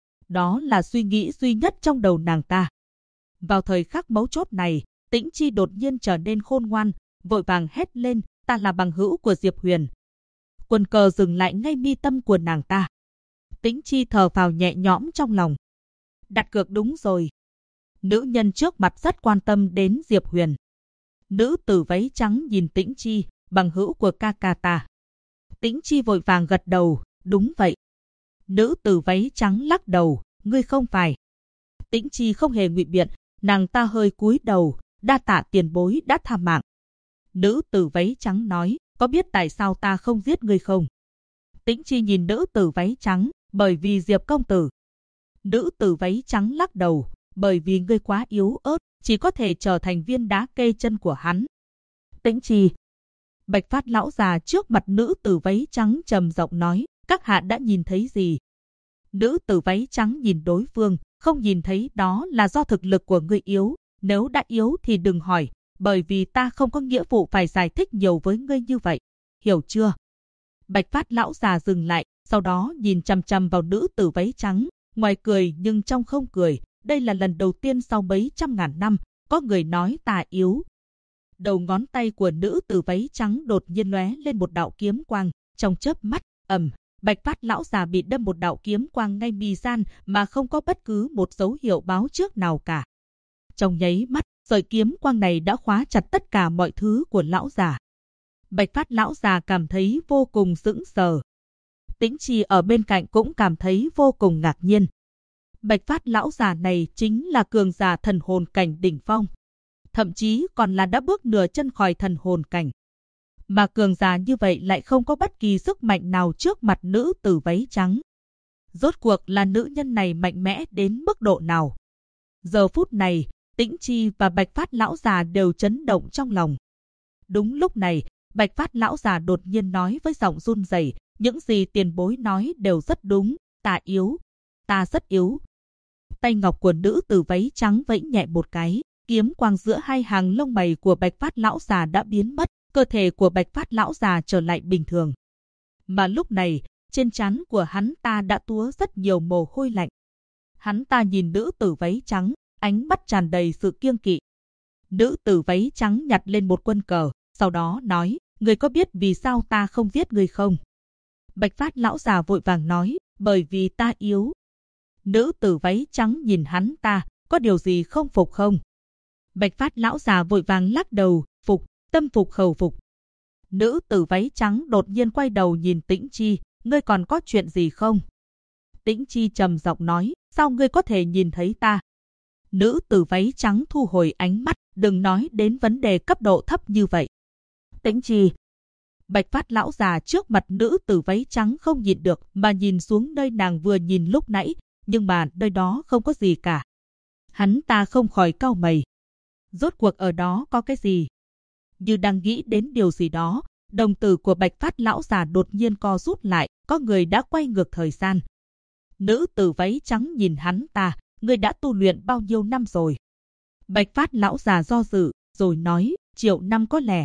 Đó là suy nghĩ duy nhất trong đầu nàng ta. Vào thời khắc mấu chốt này, Tĩnh Chi đột nhiên trở nên khôn ngoan, vội vàng hét lên, ta là bằng hữu của Diệp Huyền. Quân cờ dừng lại ngay mi tâm của nàng ta. Tĩnh Chi thở phào nhẹ nhõm trong lòng. Đặt cược đúng rồi. Nữ nhân trước mặt rất quan tâm đến Diệp Huyền. Nữ tử váy trắng nhìn Tĩnh Chi, bằng hữu của ca ca ta. Tĩnh Chi vội vàng gật đầu, đúng vậy. Nữ tử váy trắng lắc đầu, ngươi không phải. Tĩnh Chi không hề ngụy biện, nàng ta hơi cúi đầu, đa tạ tiền bối đã tha mạng. Nữ tử váy trắng nói, có biết tại sao ta không giết ngươi không? Tĩnh Chi nhìn nữ tử váy trắng, bởi vì Diệp công tử. Nữ tử váy trắng lắc đầu, bởi vì ngươi quá yếu ớt, chỉ có thể trở thành viên đá kê chân của hắn. Tĩnh Chi. Bạch Phát lão già trước mặt nữ tử váy trắng trầm giọng nói, các hạ đã nhìn thấy gì? Nữ tử váy trắng nhìn đối phương, không nhìn thấy đó là do thực lực của ngươi yếu, nếu đã yếu thì đừng hỏi, bởi vì ta không có nghĩa vụ phải giải thích nhiều với ngươi như vậy, hiểu chưa? Bạch Phát lão già dừng lại, sau đó nhìn chằm chằm vào nữ tử váy trắng, ngoài cười nhưng trong không cười, đây là lần đầu tiên sau mấy trăm ngàn năm, có người nói ta yếu. Đầu ngón tay của nữ tử váy trắng đột nhiên lóe lên một đạo kiếm quang, trong chớp mắt, Bạch Phát lão già bị đâm một đạo kiếm quang ngay mi gian mà không có bất cứ một dấu hiệu báo trước nào cả. Trong nháy mắt, sợi kiếm quang này đã khóa chặt tất cả mọi thứ của lão già. Bạch Phát lão già cảm thấy vô cùng sững sờ. Tĩnh Chi ở bên cạnh cũng cảm thấy vô cùng ngạc nhiên. Bạch Phát lão già này chính là cường giả thần hồn cảnh đỉnh phong. Thậm chí còn là đã bước nửa chân khỏi thần hồn cảnh. Mà cường giả như vậy lại không có bất kỳ sức mạnh nào trước mặt nữ tử váy trắng. Rốt cuộc là nữ nhân này mạnh mẽ đến mức độ nào? Giờ phút này, Tĩnh Chi và Bạch Phát lão già đều chấn động trong lòng. Đúng lúc này, Bạch Phát lão già đột nhiên nói với giọng run rẩy, những gì tiền bối nói đều rất đúng, ta yếu, ta rất yếu. Tay ngọc của nữ tử váy trắng vẫy nhẹ một cái, kiếm quang giữa hai hàng lông mày của Bạch Phát lão già đã biến mất, cơ thể của Bạch Phát lão già trở lại bình thường. Mà lúc này, trên trán của hắn ta đã túa rất nhiều mồ hôi lạnh. Hắn ta nhìn nữ tử váy trắng, ánh mắt tràn đầy sự kiêng kỵ. Nữ tử váy trắng nhặt lên một quân cờ, sau đó nói, ngươi có biết vì sao ta không giết ngươi không? Bạch Phát lão già vội vàng nói, bởi vì ta yếu. Nữ tử váy trắng nhìn hắn ta, có điều gì không phục không? Bạch Phát lão già vội vàng lắc đầu, phục, tâm phục khẩu phục. Nữ tử váy trắng đột nhiên quay đầu nhìn Tĩnh Chi, ngươi còn có chuyện gì không? Tĩnh Chi trầm giọng nói, sao ngươi có thể nhìn thấy ta? Nữ tử váy trắng thu hồi ánh mắt, đừng nói đến vấn đề cấp độ thấp như vậy. Tĩnh Chi. Bạch Phát lão già trước mặt nữ tử váy trắng không nhịn được mà nhìn xuống nơi nàng vừa nhìn lúc nãy, nhưng mà nơi đó không có gì cả. Hắn ta không khỏi cau mày. Rốt cuộc ở đó có cái gì? Như đang nghĩ đến điều gì đó, đồng tử của Bạch Phát lão già đột nhiên co rút lại, có người đã quay ngược thời gian. Nữ tử váy trắng nhìn hắn ta, ngươi đã tu luyện bao nhiêu năm rồi? Bạch Phát lão già do dự, rồi nói, triệu năm có lẽ.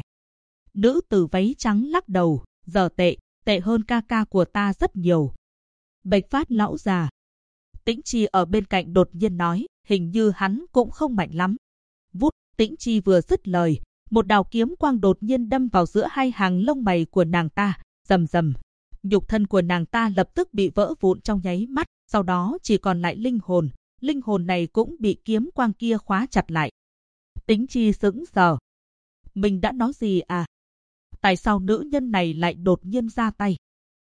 Nữ tử váy trắng lắc đầu, giờ tệ hơn ca ca của ta rất nhiều. Bạch Phát lão già. Tĩnh Chi ở bên cạnh đột nhiên nói, hình như hắn cũng không mạnh lắm. Vút, Tĩnh Chi vừa dứt lời, một đạo kiếm quang đột nhiên đâm vào giữa hai hàng lông mày của nàng ta, rầm rầm. Nhục thân của nàng ta lập tức bị vỡ vụn trong nháy mắt, sau đó chỉ còn lại linh hồn này cũng bị kiếm quang kia khóa chặt lại. Tĩnh Chi sững sờ. Mình đã nói gì à? Tại sao nữ nhân này lại đột nhiên ra tay?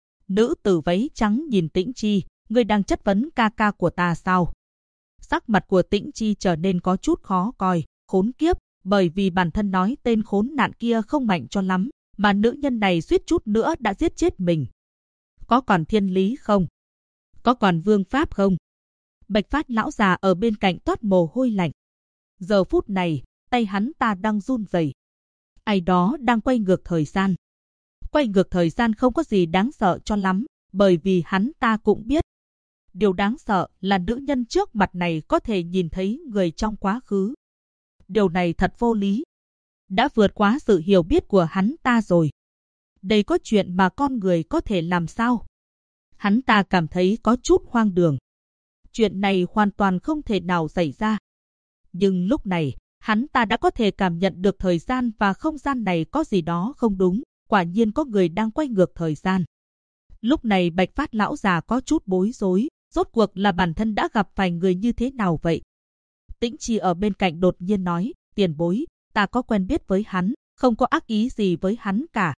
Nữ tử váy trắng nhìn Tĩnh Chi, ngươi đang chất vấn ca ca của ta sao? Sắc mặt của Tĩnh Chi trở nên có chút khó coi, khốn kiếp, bởi vì bản thân nói tên khốn nạn kia không mạnh cho lắm, mà nữ nhân này suýt chút nữa đã giết chết mình. Có còn thiên lý không? Có còn vương pháp không? Bạch Phát lão già ở bên cạnh toát mồ hôi lạnh. Giờ phút này, tay hắn ta đang run rẩy. Ai đó đang quay ngược thời gian. Quay ngược thời gian không có gì đáng sợ cho lắm, bởi vì hắn ta cũng biết. Điều đáng sợ là nữ nhân trước mặt này có thể nhìn thấy người trong quá khứ. Điều này thật vô lý. Đã vượt quá sự hiểu biết của hắn ta rồi. Đây có chuyện mà con người có thể làm sao? Hắn ta cảm thấy có chút hoang đường. Chuyện này hoàn toàn không thể nào xảy ra. Nhưng lúc này, hắn ta đã có thể cảm nhận được thời gian và không gian này có gì đó không đúng. Quả nhiên có người đang quay ngược thời gian. Lúc này Bạch Phát lão già có chút bối rối. Rốt cuộc là bản thân đã gặp phải người như thế nào vậy? Tĩnh Chi ở bên cạnh đột nhiên nói, tiền bối, ta có quen biết với hắn, không có ác ý gì với hắn cả.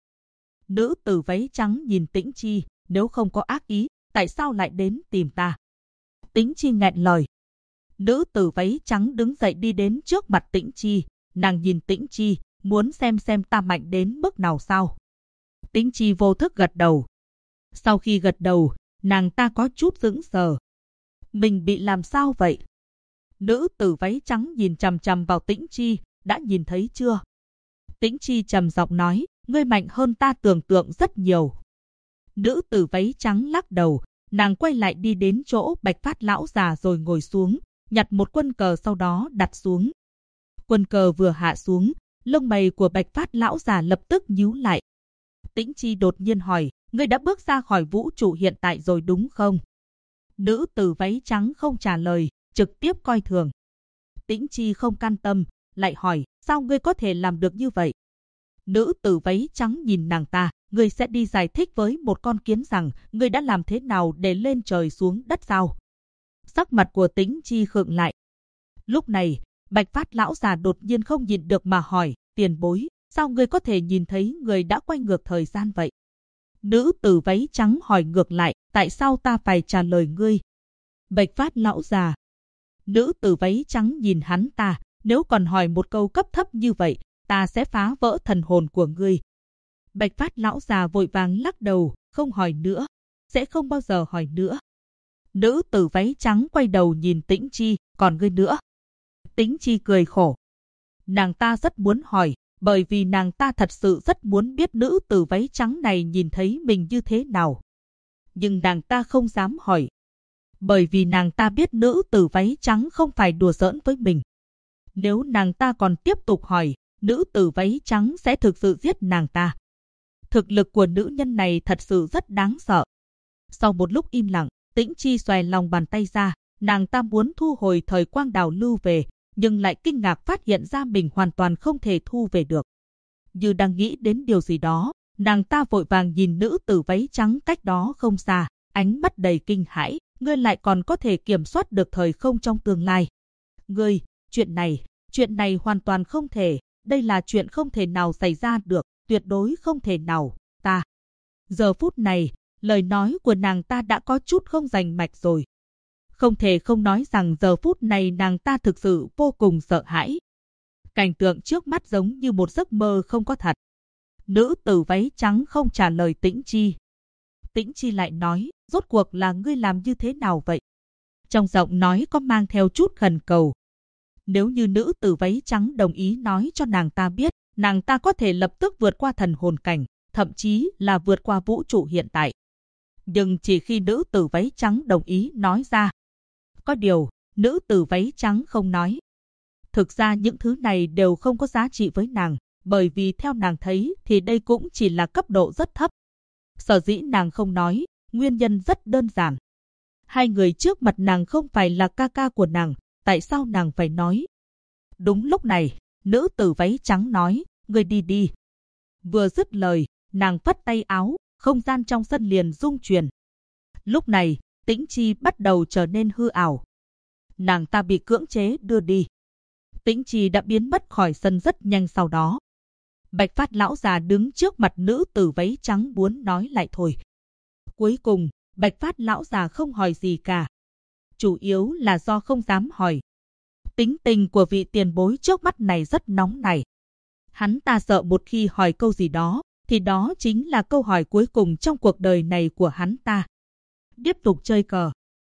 Nữ tử váy trắng nhìn Tĩnh Chi, nếu không có ác ý, tại sao lại đến tìm ta? Tĩnh Chi nghẹn lời. Nữ tử váy trắng đứng dậy đi đến trước mặt Tĩnh Chi, nàng nhìn Tĩnh Chi, muốn xem ta mạnh đến mức nào sao? Tĩnh Chi vô thức gật đầu. Sau khi gật đầu, nàng ta có chút sững sờ. Mình bị làm sao vậy? Nữ tử váy trắng nhìn chằm chằm vào Tĩnh Chi, đã nhìn thấy chưa? Tĩnh Chi trầm giọng nói, ngươi mạnh hơn ta tưởng tượng rất nhiều. Nữ tử váy trắng lắc đầu, nàng quay lại đi đến chỗ Bạch Phát lão già rồi ngồi xuống, nhặt một quân cờ sau đó đặt xuống. Quân cờ vừa hạ xuống, lông mày của Bạch Phát lão già lập tức nhíu lại. Tĩnh Chi đột nhiên hỏi, ngươi đã bước ra khỏi vũ trụ hiện tại rồi đúng không? Nữ tử váy trắng không trả lời, trực tiếp coi thường. Tĩnh Chi không can tâm, lại hỏi, sao ngươi có thể làm được như vậy? Nữ tử váy trắng nhìn nàng ta, ngươi sẽ đi giải thích với một con kiến rằng ngươi đã làm thế nào để lên trời xuống đất sao? Sắc mặt của Tĩnh Chi khựng lại. Lúc này, Bạch Phát lão già đột nhiên không nhịn được mà hỏi, tiền bối, sao ngươi có thể nhìn thấy người đã quay ngược thời gian vậy? Nữ tử váy trắng hỏi ngược lại, tại sao ta phải trả lời ngươi? Bạch Phát lão già. Nữ tử váy trắng nhìn hắn ta, nếu còn hỏi một câu cấp thấp như vậy, ta sẽ phá vỡ thần hồn của ngươi. Bạch Phát lão già vội vàng lắc đầu, không hỏi nữa, sẽ không bao giờ hỏi nữa. Nữ tử váy trắng quay đầu nhìn Tĩnh Chi, còn ngươi nữa. Tĩnh Chi cười khổ. Nàng ta rất muốn hỏi, bởi vì nàng ta thật sự rất muốn biết nữ tử váy trắng này nhìn thấy mình như thế nào. Nhưng nàng ta không dám hỏi. Bởi vì nàng ta biết nữ tử váy trắng không phải đùa giỡn với mình. Nếu nàng ta còn tiếp tục hỏi, nữ tử váy trắng sẽ thực sự giết nàng ta. Thực lực của nữ nhân này thật sự rất đáng sợ. Sau một lúc im lặng, Tĩnh Chi xòe lòng bàn tay ra, nàng ta muốn thu hồi thời quang đào lưu về, nhưng lại kinh ngạc phát hiện ra mình hoàn toàn không thể thu về được. Như đang nghĩ đến điều gì đó, nàng ta vội vàng nhìn nữ tử váy trắng cách đó không xa, ánh mắt đầy kinh hãi, ngươi lại còn có thể kiểm soát được thời không trong tương lai. Ngươi, chuyện này hoàn toàn không thể, đây là chuyện không thể nào xảy ra được, tuyệt đối không thể nào, ta. Giờ phút này, lời nói của nàng ta đã có chút không rành mạch rồi. Không thể không nói rằng giờ phút này nàng ta thực sự vô cùng sợ hãi. Cảnh tượng trước mắt giống như một giấc mơ không có thật. Nữ tử váy trắng không trả lời Tĩnh Chi. Tĩnh Chi lại nói, rốt cuộc là ngươi làm như thế nào vậy? Trong giọng nói có mang theo chút khẩn cầu. Nếu như nữ tử váy trắng đồng ý nói cho nàng ta biết, nàng ta có thể lập tức vượt qua thần hồn cảnh, thậm chí là vượt qua vũ trụ hiện tại. Nhưng chỉ khi nữ tử váy trắng đồng ý nói ra. Có điều, nữ tử váy trắng không nói. Thực ra những thứ này đều không có giá trị với nàng, bởi vì theo nàng thấy thì đây cũng chỉ là cấp độ rất thấp. Sở dĩ nàng không nói, nguyên nhân rất đơn giản. Hai người trước mặt nàng không phải là ca ca của nàng, tại sao nàng phải nói? Đúng lúc này, nữ tử váy trắng nói, ngươi đi đi. Vừa dứt lời, nàng phất tay áo, không gian trong sân liền rung chuyển. Lúc này, Tĩnh Chi bắt đầu trở nên hư ảo. Nàng ta bị cưỡng chế đưa đi. Tĩnh Chi đã biến mất khỏi sân rất nhanh sau đó. Bạch Phát lão già đứng trước mặt nữ tử váy trắng muốn nói lại thôi. Cuối cùng, Bạch Phát lão già không hỏi gì cả. Chủ yếu là do không dám hỏi. Tính tình của vị tiền bối trước mắt này rất nóng nảy. Hắn ta sợ một khi hỏi câu gì đó, thì đó chính là câu hỏi cuối cùng trong cuộc đời này của hắn ta. Tiếp tục chơi cờ.